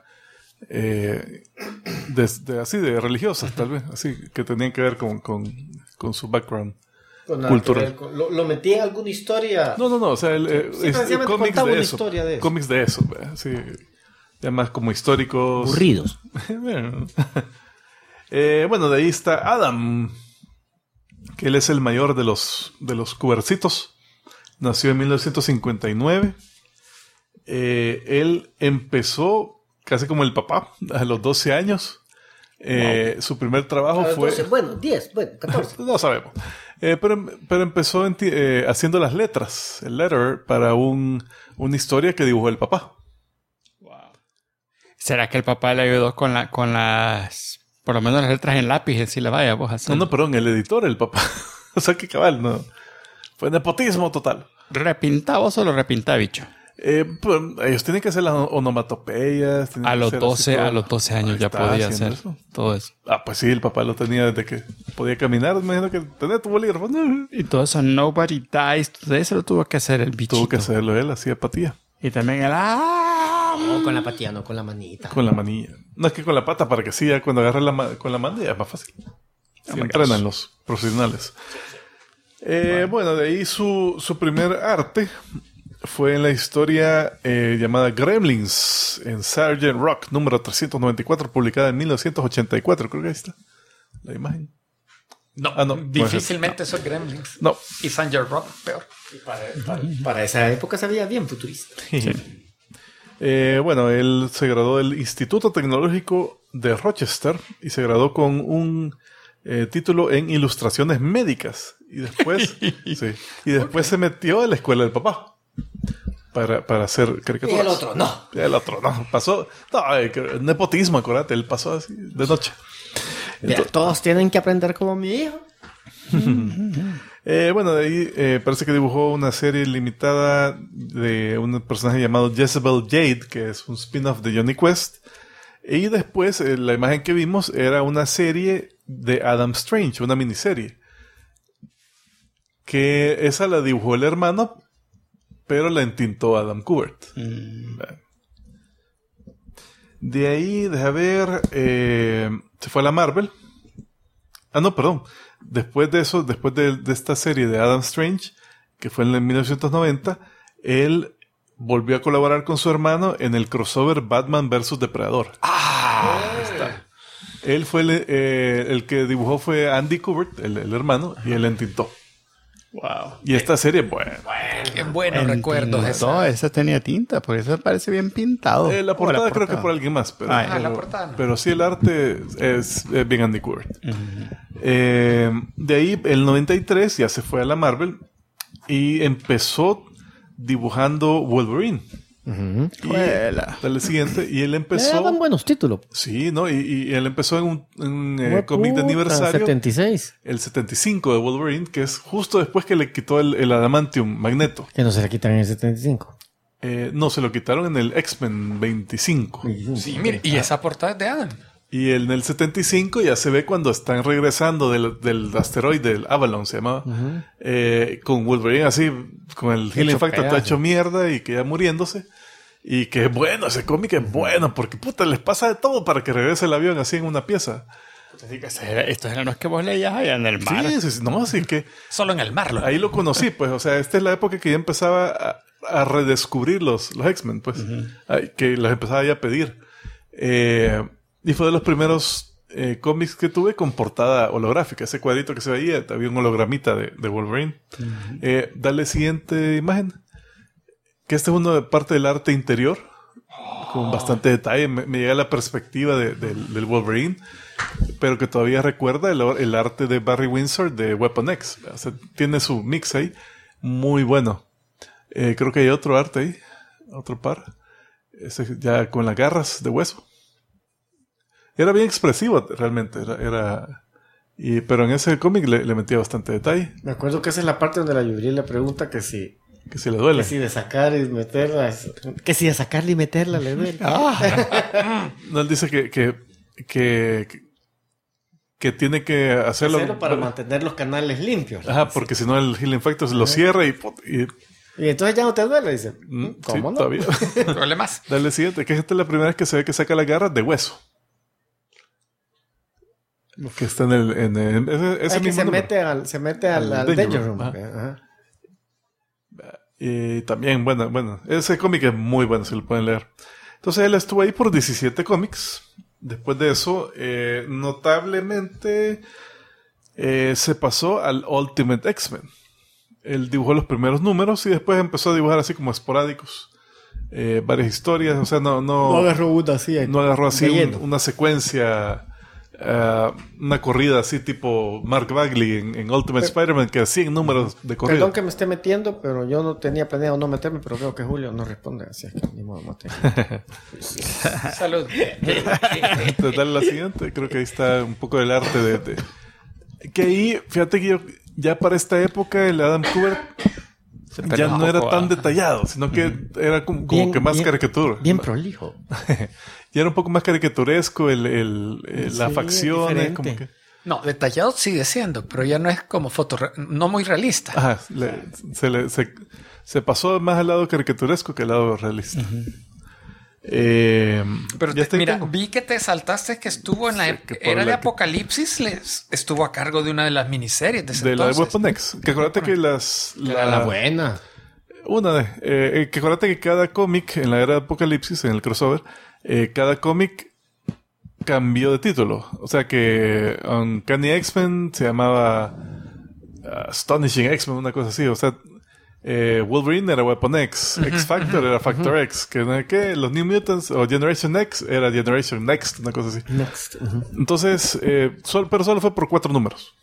así de religiosas, tal vez, así que tenían que ver con su background cultural. ¿Lo metí en alguna historia? No, o sea, cómics de eso. Cómics de eso, sí. Ya más como históricos. Aburridos. Bueno, de ahí está Adam, que él es el mayor de los Cubercitos. Nació en 1959. Él empezó casi como el papá, a los 12 años. Wow. Su primer trabajo fue... 10, 14. No sabemos. Pero empezó haciendo las letras, el letter, para una historia que dibujó el papá. ¿Será que el papá le ayudó con las... por lo menos las letras en lápiz, si le vaya vos a hacer? No, perdón, el editor, el papá. O sea, que cabal, no. Fue nepotismo total. ¿Repintaba o solo repintaba, bicho? Pues, ellos tienen que hacer las onomatopeyas. A los 12 años ya podía hacer eso. Todo eso. Ah, pues sí, el papá lo tenía desde que podía caminar. Me imagino que tenía tu bolígrafo. Y todo eso, Nobody Dies. Todo eso lo tuvo que hacer el bichito. Tuvo que hacerlo él, hacía patía. Y también el... No, con la patilla, no con la manita. Con la manilla. No, es que con la pata, para que sí, ya cuando agarre con la mano ya es más fácil. Sí, entrenan los profesionales. Bueno, de ahí su primer arte fue en la historia llamada Gremlins, en Sgt. Rock, número 394, publicada en 1984. Creo que ahí está la imagen. No, difícilmente son Gremlins. No. Y Sgt. Rock, peor. Y para esa época se veía bien futurista. Sí. Bueno, él se graduó del Instituto Tecnológico de Rochester y se graduó con un título en ilustraciones médicas. Y después se metió a la escuela del papá para hacer caricaturas. Y el otro no. Pasó... No, nepotismo, acuérdate. Él pasó así de noche. Entonces, todos tienen que aprender como mi hijo. Bueno, de ahí parece que dibujó una serie limitada de un personaje llamado Jezebel Jade, que es un spin-off de Johnny Quest. Y después la imagen que vimos era una serie de Adam Strange, una miniserie. Que esa la dibujó el hermano, pero la entintó Adam Kubert. De ahí, deja ver, se fue a la Marvel. No, perdón. Después de eso, después de esta serie de Adam Strange, que fue en el 1990, él volvió a colaborar con su hermano en el crossover Batman vs. Depredador. Ahí está. Él fue el que dibujó fue Andy Kubert, el hermano, y él entintó. Wow. Y esta serie, qué buenos recuerdos. Esa tenía tinta, porque eso parece bien pintado. La portada creo que por alguien más, la portada no. Pero sí el arte es bien Andy Kubert. De ahí, el 93 ya se fue a la Marvel y empezó dibujando Wolverine. El siguiente, y él empezó... daban buenos títulos. Sí, ¿no? Y él empezó en un cómic de aniversario. 76. El 75 de Wolverine, que es justo después que le quitó el adamantium Magneto. Que no se le quitan en el 75. No, se lo quitaron en el X-Men 25. Sí, mire, y esa portada es de Adam. Y en el 75 ya se ve cuando están regresando del asteroide, del Avalon se llamaba, con Wolverine así, con el Healing Factor todo hecho mierda y que ya muriéndose. Y que es bueno, ese cómic es bueno, porque puta, les pasa de todo para que regrese el avión así en una pieza. Así que estos eran los que vos leías allá en el mar. Sí, no, así que... Solo en el mar. Ahí lo conocí, pues, o sea, esta es la época que ya empezaba a redescubrir los X-Men, pues, que los empezaba ya a pedir. Y fue de los primeros cómics que tuve con portada holográfica. Ese cuadrito que se veía, había un hologramita de Wolverine. Dale siguiente imagen. Que este es uno de parte del arte interior, con bastante detalle. Me llega la perspectiva del Wolverine, pero que todavía recuerda el arte de Barry Windsor de Weapon X. O sea, tiene su mix ahí, muy bueno. Creo que hay otro arte ahí, otro par. Ese ya con las garras de hueso. Era bien expresivo, realmente. Pero en ese cómic le metía bastante detalle. Me acuerdo que esa es la parte donde la Yuri le pregunta que si le duele. Que si de sacar y meterla. Que si de sacarla y meterla le duele. No, él dice que tiene que hacerlo para mantener los canales limpios. Ajá, porque si no el Healing Factor se lo cierra y entonces ya no te duele, dice. ¿Cómo sí, no? Todavía. Duele más. Dale siguiente, que esta es la primera vez que se ve que saca la garra de hueso. Que está en ese mismo que número. se mete al Danger Room. Ajá. Y también, bueno, ese cómic es muy bueno, si lo pueden leer. Entonces él estuvo ahí por 17 cómics. Después de eso, notablemente se pasó al Ultimate X-Men. Él dibujó los primeros números y después empezó a dibujar así como esporádicos. Varias historias, o sea, no agarró una así. No agarró así una secuencia, una corrida así tipo Mark Bagley en Ultimate Spider-Man, que hacía números de corrida. Perdón que me esté metiendo, pero yo no tenía planeado no meterme, pero veo que Julio no responde, así es que ni modo no tengo. Salud. Entonces, dale la siguiente. Creo que ahí está un poco del arte de... Que ahí, fíjate que yo, ya para esta época, el Adam Kubert ya no era tan detallado, sino que era como que más caricatura. Bien prolijo. Ya era un poco más caricaturesco la facción. Como que... No, detallado sigue siendo, pero ya no es como no muy realista. Ajá, se pasó más al lado caricaturesco que al lado realista. Pero mira, vi que te saltaste que estuvo en la era de Apocalipsis, estuvo a cargo de una de las miniseries de ese de entonces. La de Weapon X. Que acuérdate que era la buena. Que acuérdate que cada cómic en la era de Apocalipsis, en el crossover, cada cómic cambió de título. O sea que Uncanny X-Men se llamaba Astonishing X-Men, una cosa así. O sea, Wolverine era Weapon X, X-Factor era Factor X, que los New Mutants o Generation X era Generation Next, una cosa así. Entonces, pero solo fue por 4 números.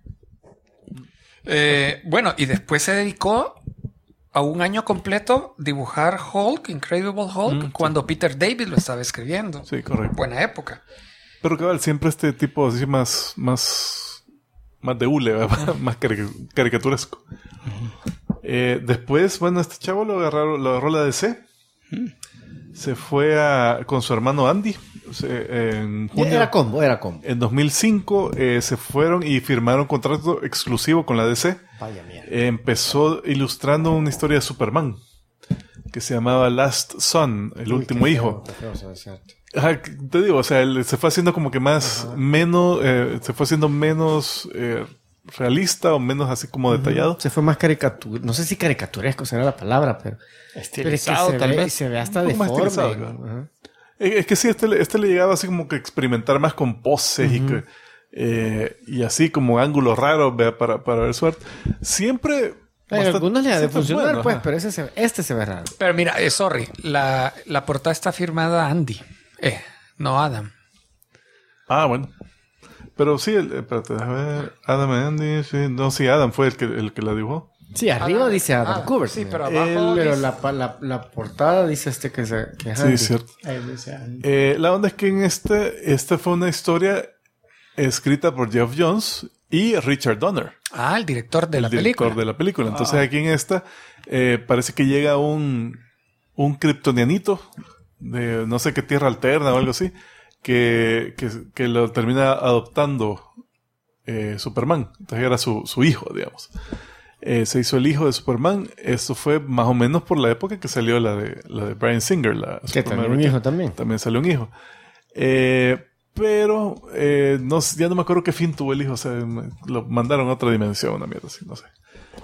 Bueno, y después se dedicó a un año completo dibujar Hulk, Incredible Hulk, cuando Peter David lo estaba escribiendo. Sí, correcto. Buena época. Pero cabal, siempre este tipo así más de hule, más caricaturesco. Después, bueno, este chavo lo agarró la DC. Se fue con su hermano Andy. En junio, era combo. En 2005 se fueron y firmaron contrato exclusivo con la DC. Vaya mierda. Empezó ilustrando una historia de Superman que se llamaba Last Son, el último hijo. Ajá, te digo, o sea, él se fue haciendo como que se fue haciendo menos realista o menos así como detallado. Se fue más caricatura. No sé si caricaturesco será la palabra, pero estilizado, pero es que se ve hasta deforme. Es que sí, este le llegaba así como que experimentar más con poses y así como ángulos raros para ver su arte. Siempre... algunos le ha de funcionar, bueno, pues, pero este se ve raro. Pero mira, sorry, la portada está firmada Andy, no Adam. Ah, bueno. Pero sí, espérate, a ver, Adam y Andy, sí. No, sí, Adam fue el que la dibujó. Sí, arriba dice Adam Kubert. Sí, pero abajo pero la portada dice que es sí, cierto. La onda es que en esta fue una historia escrita por Geoff Johns y Richard Donner. Ah, el director de la película. El director de la película. Entonces aquí en esta parece que llega un kryptonianito de no sé qué tierra alterna o algo así. que lo termina adoptando Superman. Entonces era su hijo, digamos. Se hizo el hijo de Superman. Esto fue más o menos por la época que salió la de Bryan Singer. Que también un hijo también. También salió un hijo. Pero ya no me acuerdo qué fin tuvo el hijo. O sea, lo mandaron a otra dimensión, una mierda así, no sé.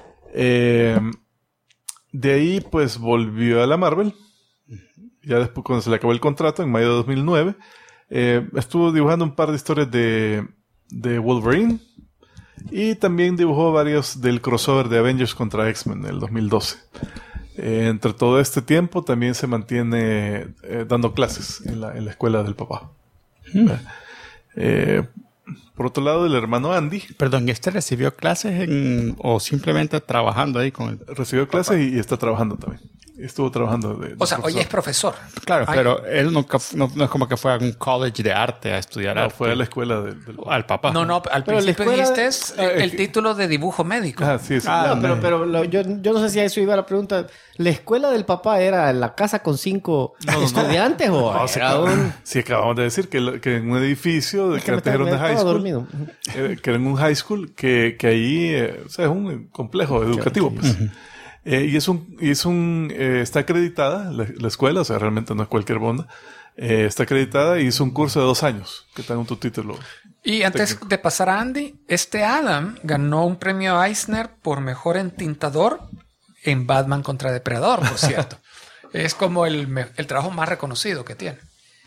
De ahí, pues, volvió a la Marvel. Ya después, cuando se le acabó el contrato, en mayo de 2009, estuvo dibujando un par de historias de Wolverine. Y también dibujó varios del crossover de Avengers contra X-Men en el 2012. Entre todo este tiempo también se mantiene dando clases en la escuela del papá. Por otro lado, el hermano Andy. Perdón, ¿recibió clases o simplemente trabajando ahí con él? Recibió clases y está trabajando también. Estuvo trabajando de O sea, hoy es profesor. Claro, pero él no es como que fue a un college de arte a estudiar arte. Fue a la escuela al papá. No, al principio dijiste el título de dibujo médico. Sí. Pero yo no sé si a eso iba la pregunta. ¿La escuela del papá era la casa con 5 estudiantes o era un...? Sí, acabamos de decir que en un edificio que antes era una high school, que era en un high school, que ahí o sea, es un complejo educativo, pues. Y está acreditada la escuela, o sea, realmente no es cualquier bonda. Está acreditada y hizo un curso de 2 años que tenga tu título. Y antes de pasar a Andy, Adam ganó un premio Eisner por mejor entintador en Batman contra Depredador, por cierto. Es como el trabajo más reconocido que tiene.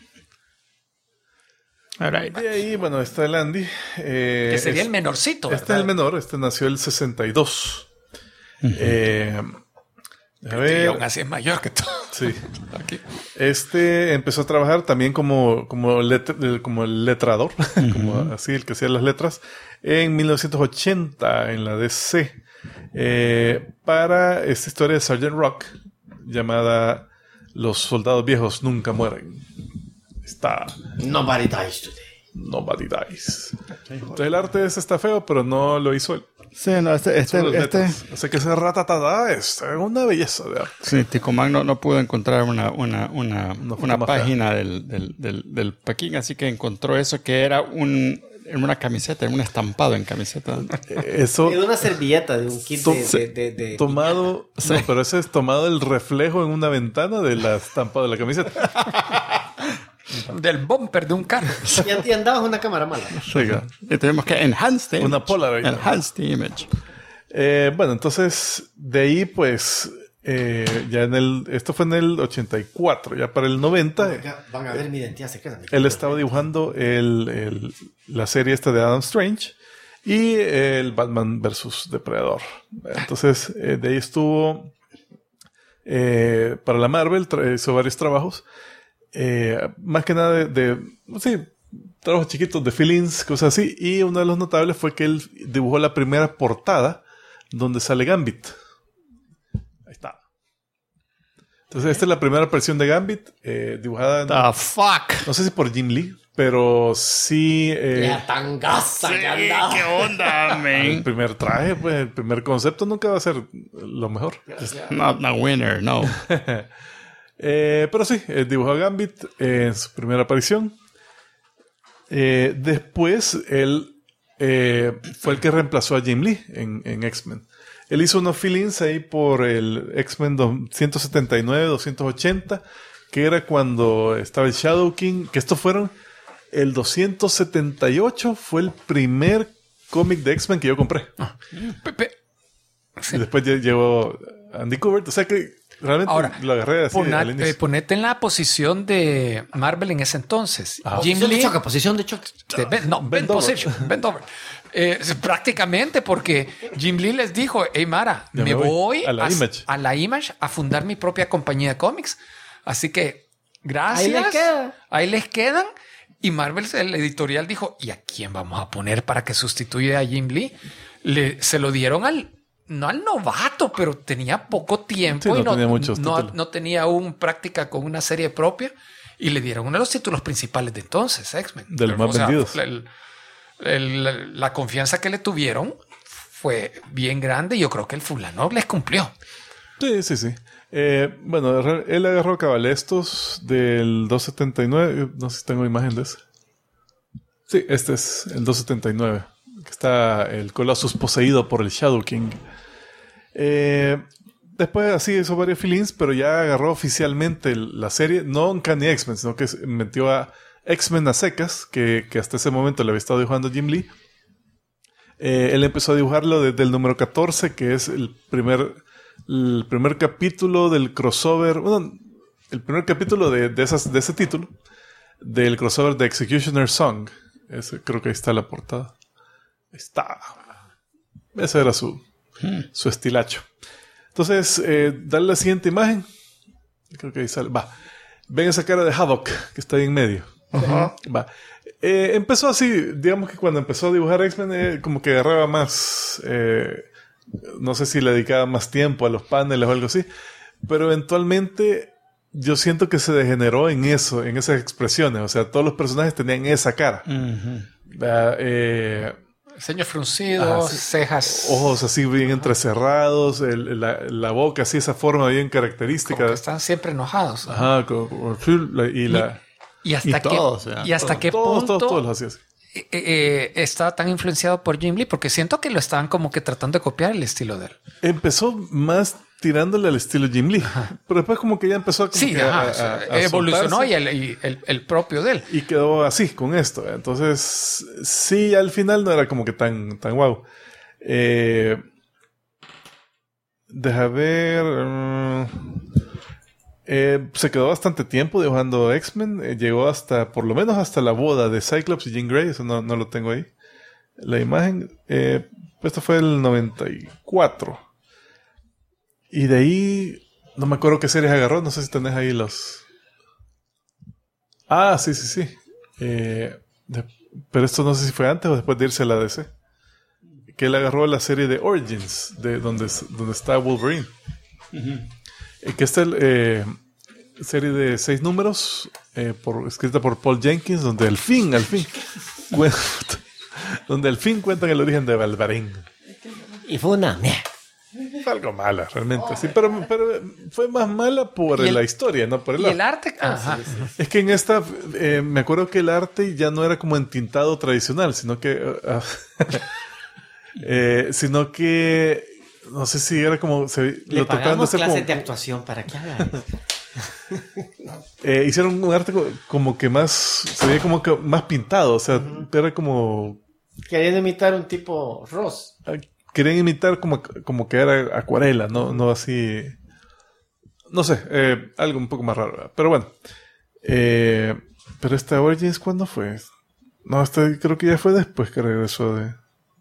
Right. Y ahí, bueno, está el Andy. Que sería el menorcito, ¿verdad? Este es el menor, nació el 62. Aún así es mayor que todo. Sí. Aquí. Empezó a trabajar también como el letrador, como así, el que hacía las letras, en 1980 en la DC, para esta historia de Sergeant Rock llamada Los soldados viejos nunca mueren. Nobody dies today. Nobody dies. Entonces el arte está feo, pero no lo hizo él. Sí, no, o sea que ese Ratatada es una belleza de arte. Sí, Ticomán no pudo encontrar una página del Paquín, así que encontró eso que era en una camiseta, en un estampado en camiseta. Eso de una servilleta, de un kit de tomado, sí. No, pero ese es tomado el reflejo en una ventana de la estampa de la camiseta. Del bumper de un carro. Y andabas una cámara mala. Sí, y tenemos que enhance the image. Una Polaroid. Enhance the image. Bueno, entonces, de ahí, pues, ya esto fue en el 84, ya para el 90. Van a ver mi identidad secreta. Él estaba dibujando la serie esta de Adam Strange y el Batman vs. Depredador. Entonces, de ahí estuvo para la Marvel, hizo varios trabajos. Más que nada sí, trabajos chiquitos de fill-ins, cosas así. Y uno de los notables fue que él dibujó la primera portada donde sale Gambit. Ahí está. Entonces esta es la primera versión de Gambit dibujada The fuck. No sé si por Jim Lee, pero sí la tangaza que andaba. ¿Qué onda, man? El primer traje, pues el primer concepto nunca va a ser lo mejor. Not a winner, no. Pero sí, dibujó a Gambit en su primera aparición. Después él fue el que reemplazó a Jim Lee en X-Men. Él hizo unos fill-ins ahí por el X-Men 179, 280, que era cuando estaba el Shadow King, que estos fueron el 278, fue el primer cómic de X-Men que yo compré. Sí. Y después llegó Andy Kubert, o sea que realmente ahora, lo agarré así al inicio. Ponete en la posición de Marvel en ese entonces. Jim Lee. Posición de choque. Ben Dover. Prácticamente porque Jim Lee les dijo, hey Mara, me voy a la Image a fundar mi propia compañía de cómics. Así que gracias. Ahí les quedan. Y Marvel, el editorial, dijo, ¿y a quién vamos a poner para que sustituya a Jim Lee? Se lo dieron no al novato, pero tenía poco tiempo, sí, y no tenía aún práctica con una serie propia, y le dieron uno de los títulos principales de entonces, X-Men. De los más vendidos. La confianza que le tuvieron fue bien grande, y yo creo que el fulano les cumplió. Sí. Bueno, él agarró cabalestos del 279. No sé si tengo imagen de ese. Sí, este es el 279. Que está el Colossus poseído por el Shadow King. Después así hizo varios fill-ins, pero ya agarró oficialmente la serie, no Uncanny X-Men, sino que metió a X-Men a secas, que hasta ese momento le había estado dibujando Jim Lee. Él empezó a dibujarlo desde el número 14, que es el primer capítulo del crossover, bueno, el primer capítulo de ese título, del crossover de Executioner Song. Creo que ahí está la portada. Ahí está. Ese era su estilacho. Entonces, dale la siguiente imagen. Creo que ahí sale. Va. Ven esa cara de Havoc que está ahí en medio. Va. Empezó así, digamos que cuando empezó a dibujar X-Men, como que agarraba más. No sé si le dedicaba más tiempo a los paneles o algo así. Pero eventualmente yo siento que se degeneró en eso, en esas expresiones. O sea, todos los personajes tenían esa cara. Ceños fruncidos, cejas. Ojos así bien entrecerrados, la boca así, esa forma bien característica. Como que están siempre enojados. Ajá, y hasta qué punto todos los hacían así. Estaba tan influenciado por Jim Lee, porque siento que lo estaban como que tratando de copiar el estilo de él. Empezó más tirándole al estilo Jim Lee, pero después como que ya empezó a evolucionó y el propio de él. Y quedó así con esto. Entonces, sí, al final no era como que tan guau. Deja ver. Se quedó bastante tiempo dibujando X-Men. Llegó por lo menos hasta la boda de Cyclops y Jean Grey. Eso no lo tengo ahí. La imagen. Esto fue el 94. Y de ahí, no me acuerdo qué series agarró. No sé si tenés ahí los... Ah, sí. Pero esto no sé si fue antes o después de irse a la DC. Que él agarró la serie de Origins, de donde está Wolverine. Que esta serie de 6 números, escrita por Paul Jenkins, donde al fin cuentan el origen de Wolverine. Y fue una... Fue algo mala, realmente. Sí, pero fue más mala por la historia, no por el arte. Y el arte. Ajá. Sí. Es que en esta, me acuerdo que el arte ya no era como entintado tradicional, sino que... no sé si era como... Le pagamos clases de actuación para que haga eso. Hicieron un arte como que más... Se veía como que más pintado. O sea, era como... Querían imitar un tipo Ross. Querían imitar como que era acuarela, no así... No sé, algo un poco más raro, ¿verdad? Pero bueno. Pero esta Origins, ¿cuándo fue? No, creo que ya fue después que regresó de...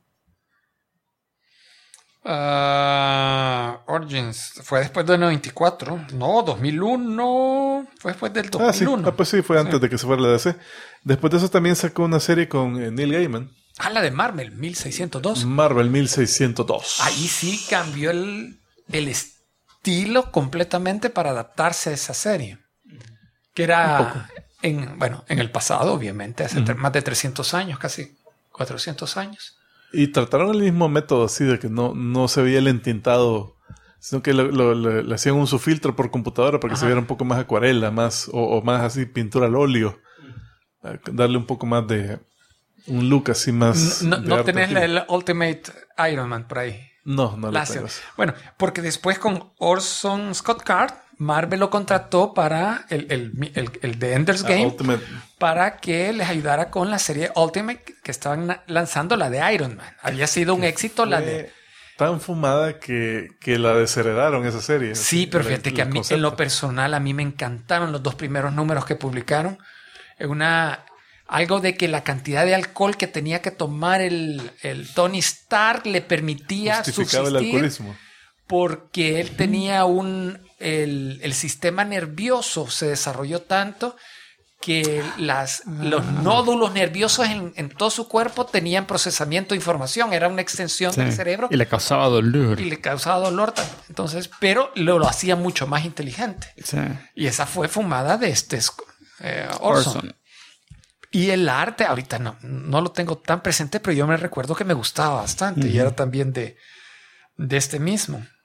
Origins fue después del 94. No, 2001. Fue después del 2001. Pues sí, fue antes de que se fuera la DC. Después de eso también sacó una serie con Neil Gaiman. La de Marvel 1602. Marvel 1602. Ahí sí cambió el estilo completamente para adaptarse a esa serie. Que era en el pasado, obviamente, hace más de 300 años, casi 400 años. Y trataron el mismo método, así de que no se veía el entintado, sino que le hacían un subfiltro por computadora para que se viera un poco más acuarela, más así pintura al óleo. Darle un poco más de un look así más... No tenés el Ultimate Iron Man por ahí. No lo tengo. Bueno, porque después con Orson Scott Card, Marvel lo contrató para el de Ender's Game, Ultimate. Para que les ayudara con la serie Ultimate que estaban lanzando, la de Iron Man. Había sido un éxito la de... Tan fumada que la desheredaron esa serie. Sí, pero fíjate que a mí, en lo personal, a mí me encantaron los 2 primeros números que publicaron. Algo de que la cantidad de alcohol que tenía que tomar el Tony Stark le permitía justificaba subsistir, el alcoholismo. Porque él tenía el sistema nervioso se desarrolló tanto que los nódulos nerviosos en todo su cuerpo tenían procesamiento de información. Era una extensión del cerebro. Y le causaba dolor. Entonces, pero lo hacía mucho más inteligente. Sí. Y esa fue fumada de Orson. Y el arte, ahorita no lo tengo tan presente, pero yo me recuerdo que me gustaba bastante. Y era también de este mismo,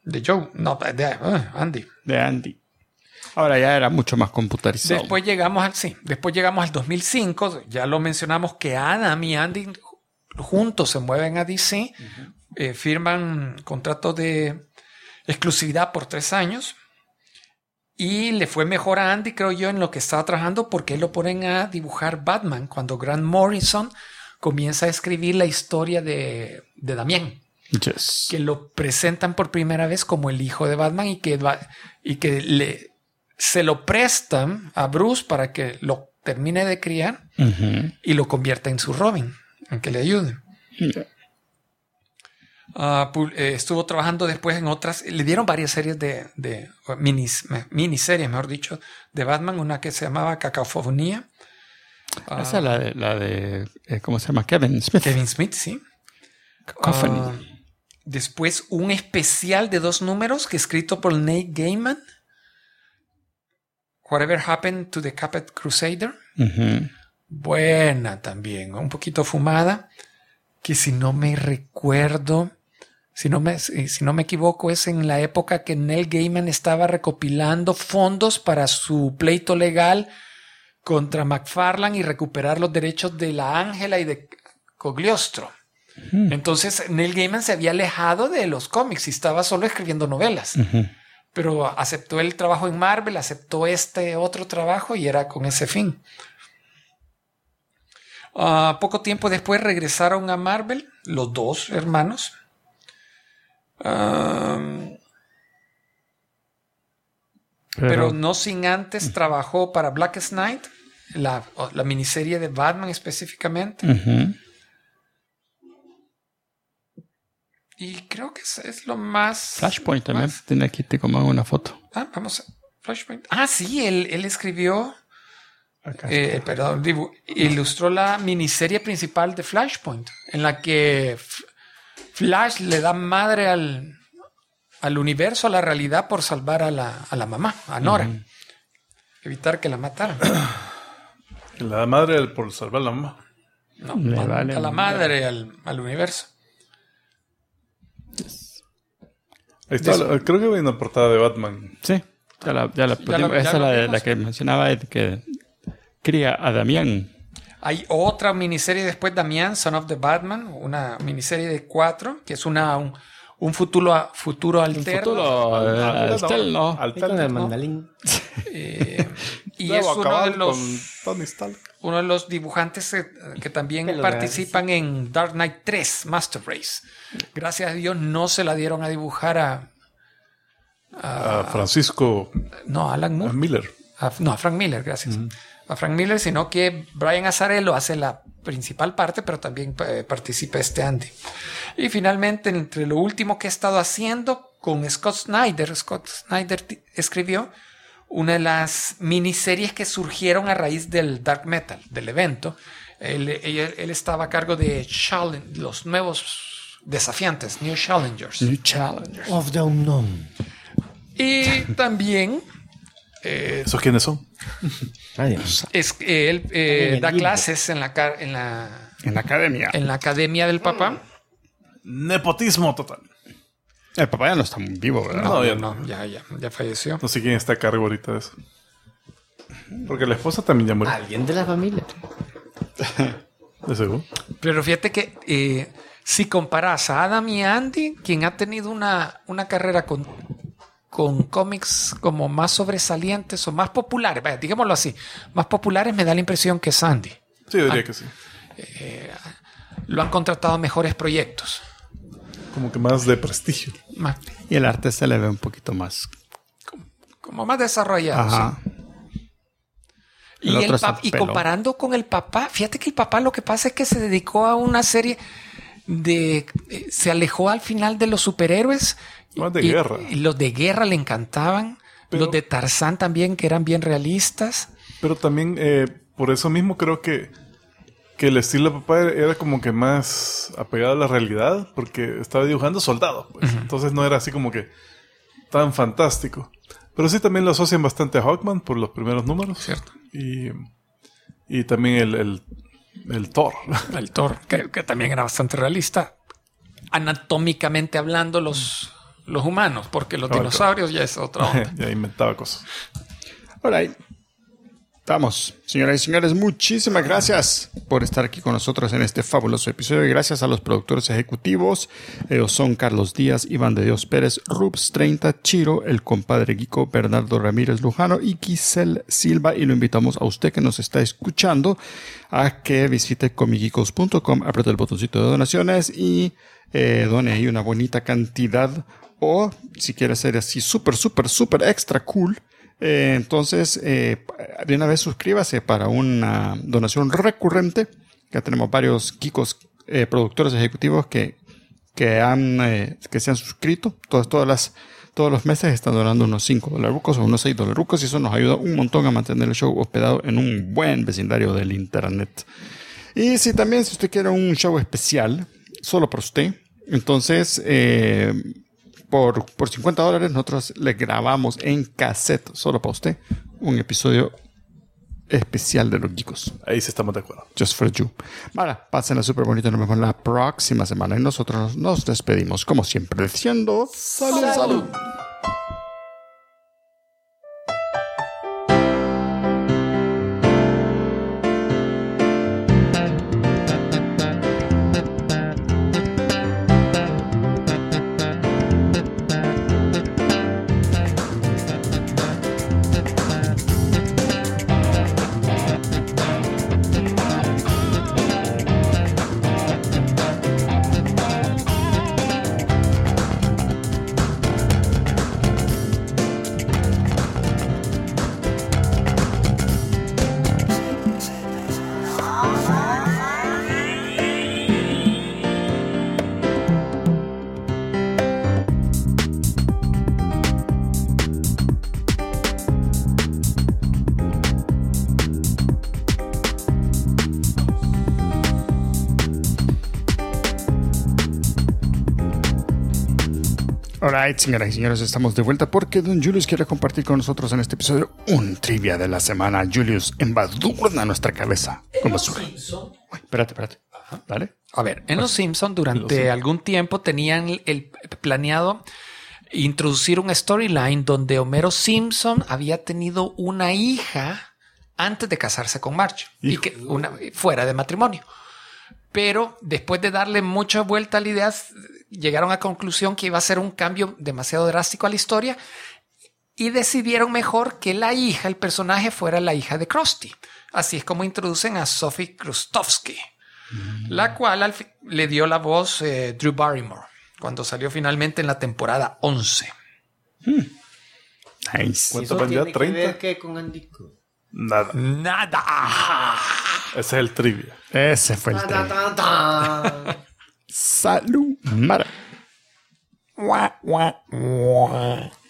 De Joe, no, de Andy. De Andy. Ahora ya era mucho más computarizado. Después llegamos al 2005, ya lo mencionamos que Adam y Andy juntos se mueven a DC, firman contrato de exclusividad por 3 años y le fue mejor a Andy, creo yo, en lo que estaba trabajando porque lo ponen a dibujar Batman cuando Grant Morrison comienza a escribir la historia de Damián. Yes. Que lo presentan por primera vez como el hijo de Batman y que se lo prestan a Bruce para que lo termine de criar y lo convierta en su Robin, en que le ayude. Yeah. Estuvo trabajando después en otras, le dieron varias series de miniseries, mejor dicho, de Batman, una que se llamaba Cacofonía. Esa es la de ¿cómo se llama? Kevin Smith. Kevin Smith, sí. Cacophony. Después un especial de 2 números que escrito por Neil Gaiman. Whatever Happened to the Caped Crusader. Buena también, un poquito fumada. Que si no me recuerdo, si no me equivoco, es en la época que Neil Gaiman estaba recopilando fondos para su pleito legal contra McFarlane y recuperar los derechos de la Ángela y de Cogliostro. Entonces Neil Gaiman se había alejado de los cómics y estaba solo escribiendo novelas. Pero aceptó el trabajo en Marvel, aceptó este otro trabajo y era con ese fin. Poco tiempo después regresaron a Marvel, los 2 hermanos. Pero no sin antes trabajó para Blackest Night, la miniserie de Batman específicamente. Y creo que es lo más... Flashpoint también. Tiene aquí, te como una foto. Vamos a... Flashpoint. Sí, él escribió... ilustró la miniserie principal de Flashpoint, en la que Flash le da madre al universo, a la realidad, por salvar a la mamá, a Nora. Evitar que la mataran. Le da madre por salvar a la mamá. No, vale a la madre, al universo. Ahí está, creo que hay una portada de Batman. Sí, esa es la que mencionaba que cría a Damián. Hay otra miniserie después, Damián, Son of the Batman, una miniserie de 4, que es un futuro alterno. Mandalín. Y es uno de los dibujantes que también participan en Dark Knight 3, Master Race. Gracias a Dios no se la dieron a dibujar a Francisco. No, Alan Moore. A Miller. A Frank Miller, gracias. A Frank Miller, sino que Brian Azzarello hace la principal parte, pero también participa Andy. Y finalmente, entre lo último que he estado haciendo con Scott Snyder escribió una de las miniseries que surgieron a raíz del Dark Metal, del evento. Él estaba a cargo de los nuevos desafiantes, New Challengers. Of the Unknown. Y también... ¿Esos quiénes son? Adiós. Él da clases en la academia. En la academia del papá. Nepotismo total. El papá ya no está muy vivo, ¿verdad? No, ya falleció. No sé quién está a cargo ahorita de eso. Porque la esposa también ya murió. Alguien de la familia. De seguro. Pero fíjate que si comparas a Adam y Andy, quien ha tenido una carrera con cómics como más sobresalientes o más populares, vaya, digámoslo así, más populares, me da la impresión que es Andy. Sí, diría que sí. Lo han contratado a mejores proyectos. Como que más de prestigio. Y el arte se le ve un poquito más... Como más desarrollado. Ajá. Sí. Y comparando con el papá, fíjate que el papá lo que pasa es que se dedicó a una serie se alejó al final de los superhéroes. Más de guerra. Y los de guerra le encantaban. Pero, los de Tarzán también, que eran bien realistas. Pero también, por eso mismo creo que el estilo de papá era como que más apegado a la realidad, porque estaba dibujando soldados, pues. Entonces no era así como que tan fantástico. Pero sí también lo asocian bastante a Hawkman por los primeros números. Cierto. Y también el Thor. El Thor, que también era bastante realista. Anatómicamente hablando, los los humanos, porque los dinosaurios ya es otra onda. Ya inventaba cosas. All right. Vamos, señoras y señores, muchísimas gracias por estar aquí con nosotros en este fabuloso episodio y gracias a los productores ejecutivos. Ellos son Carlos Díaz, Iván de Dios Pérez, Rubs 30, Chiro, el compadre Guico, Bernardo Ramírez Lujano y Giselle Silva. Y lo invitamos a usted que nos está escuchando a que visite comicgeekos.com, apriete el botoncito de donaciones y done ahí una bonita cantidad. O si quiere ser así súper extra cool, entonces de una vez suscríbase para una donación recurrente. Ya tenemos varios geekos productores ejecutivos que se han suscrito. Todos los meses están donando unos $5 o unos $6 y eso nos ayuda un montón a mantener el show hospedado en un buen vecindario del internet. Y si usted quiere un show especial solo para usted, entonces por $50 nosotros le grabamos en cassette solo para usted un episodio especial de los geekos. Ahí sí estamos de acuerdo. Just for you. Vale, pásenla súper bonito. Nos vemos la próxima semana y nosotros nos despedimos como siempre diciendo ¡Salud! ¡Salud! Alright, señoras y señores, estamos de vuelta porque Don Julius quiere compartir con nosotros en este episodio un trivia de la semana. Julius embadurna nuestra cabeza con basura. Uy, espérate. Ajá. Dale. A ver, en Los Simpsons durante algún tiempo tenían el planeado introducir un storyline donde Homero Simpson había tenido una hija antes de casarse con Marge y que fuera de matrimonio. Pero después de darle mucha vuelta a la idea, llegaron a la conclusión que iba a ser un cambio demasiado drástico a la historia y decidieron mejor que la hija, el personaje, fuera la hija de Krusty. Así es como introducen a Sophie Krustovsky, la cual le dio la voz Drew Barrymore cuando salió finalmente en la temporada 11. Nice. ¿Cuánto ¿Eso vendía? tiene que 30. ver qué con Andy Cool? Nada. Ese es el trivia. Ese fue el trivia. Salud, Mara.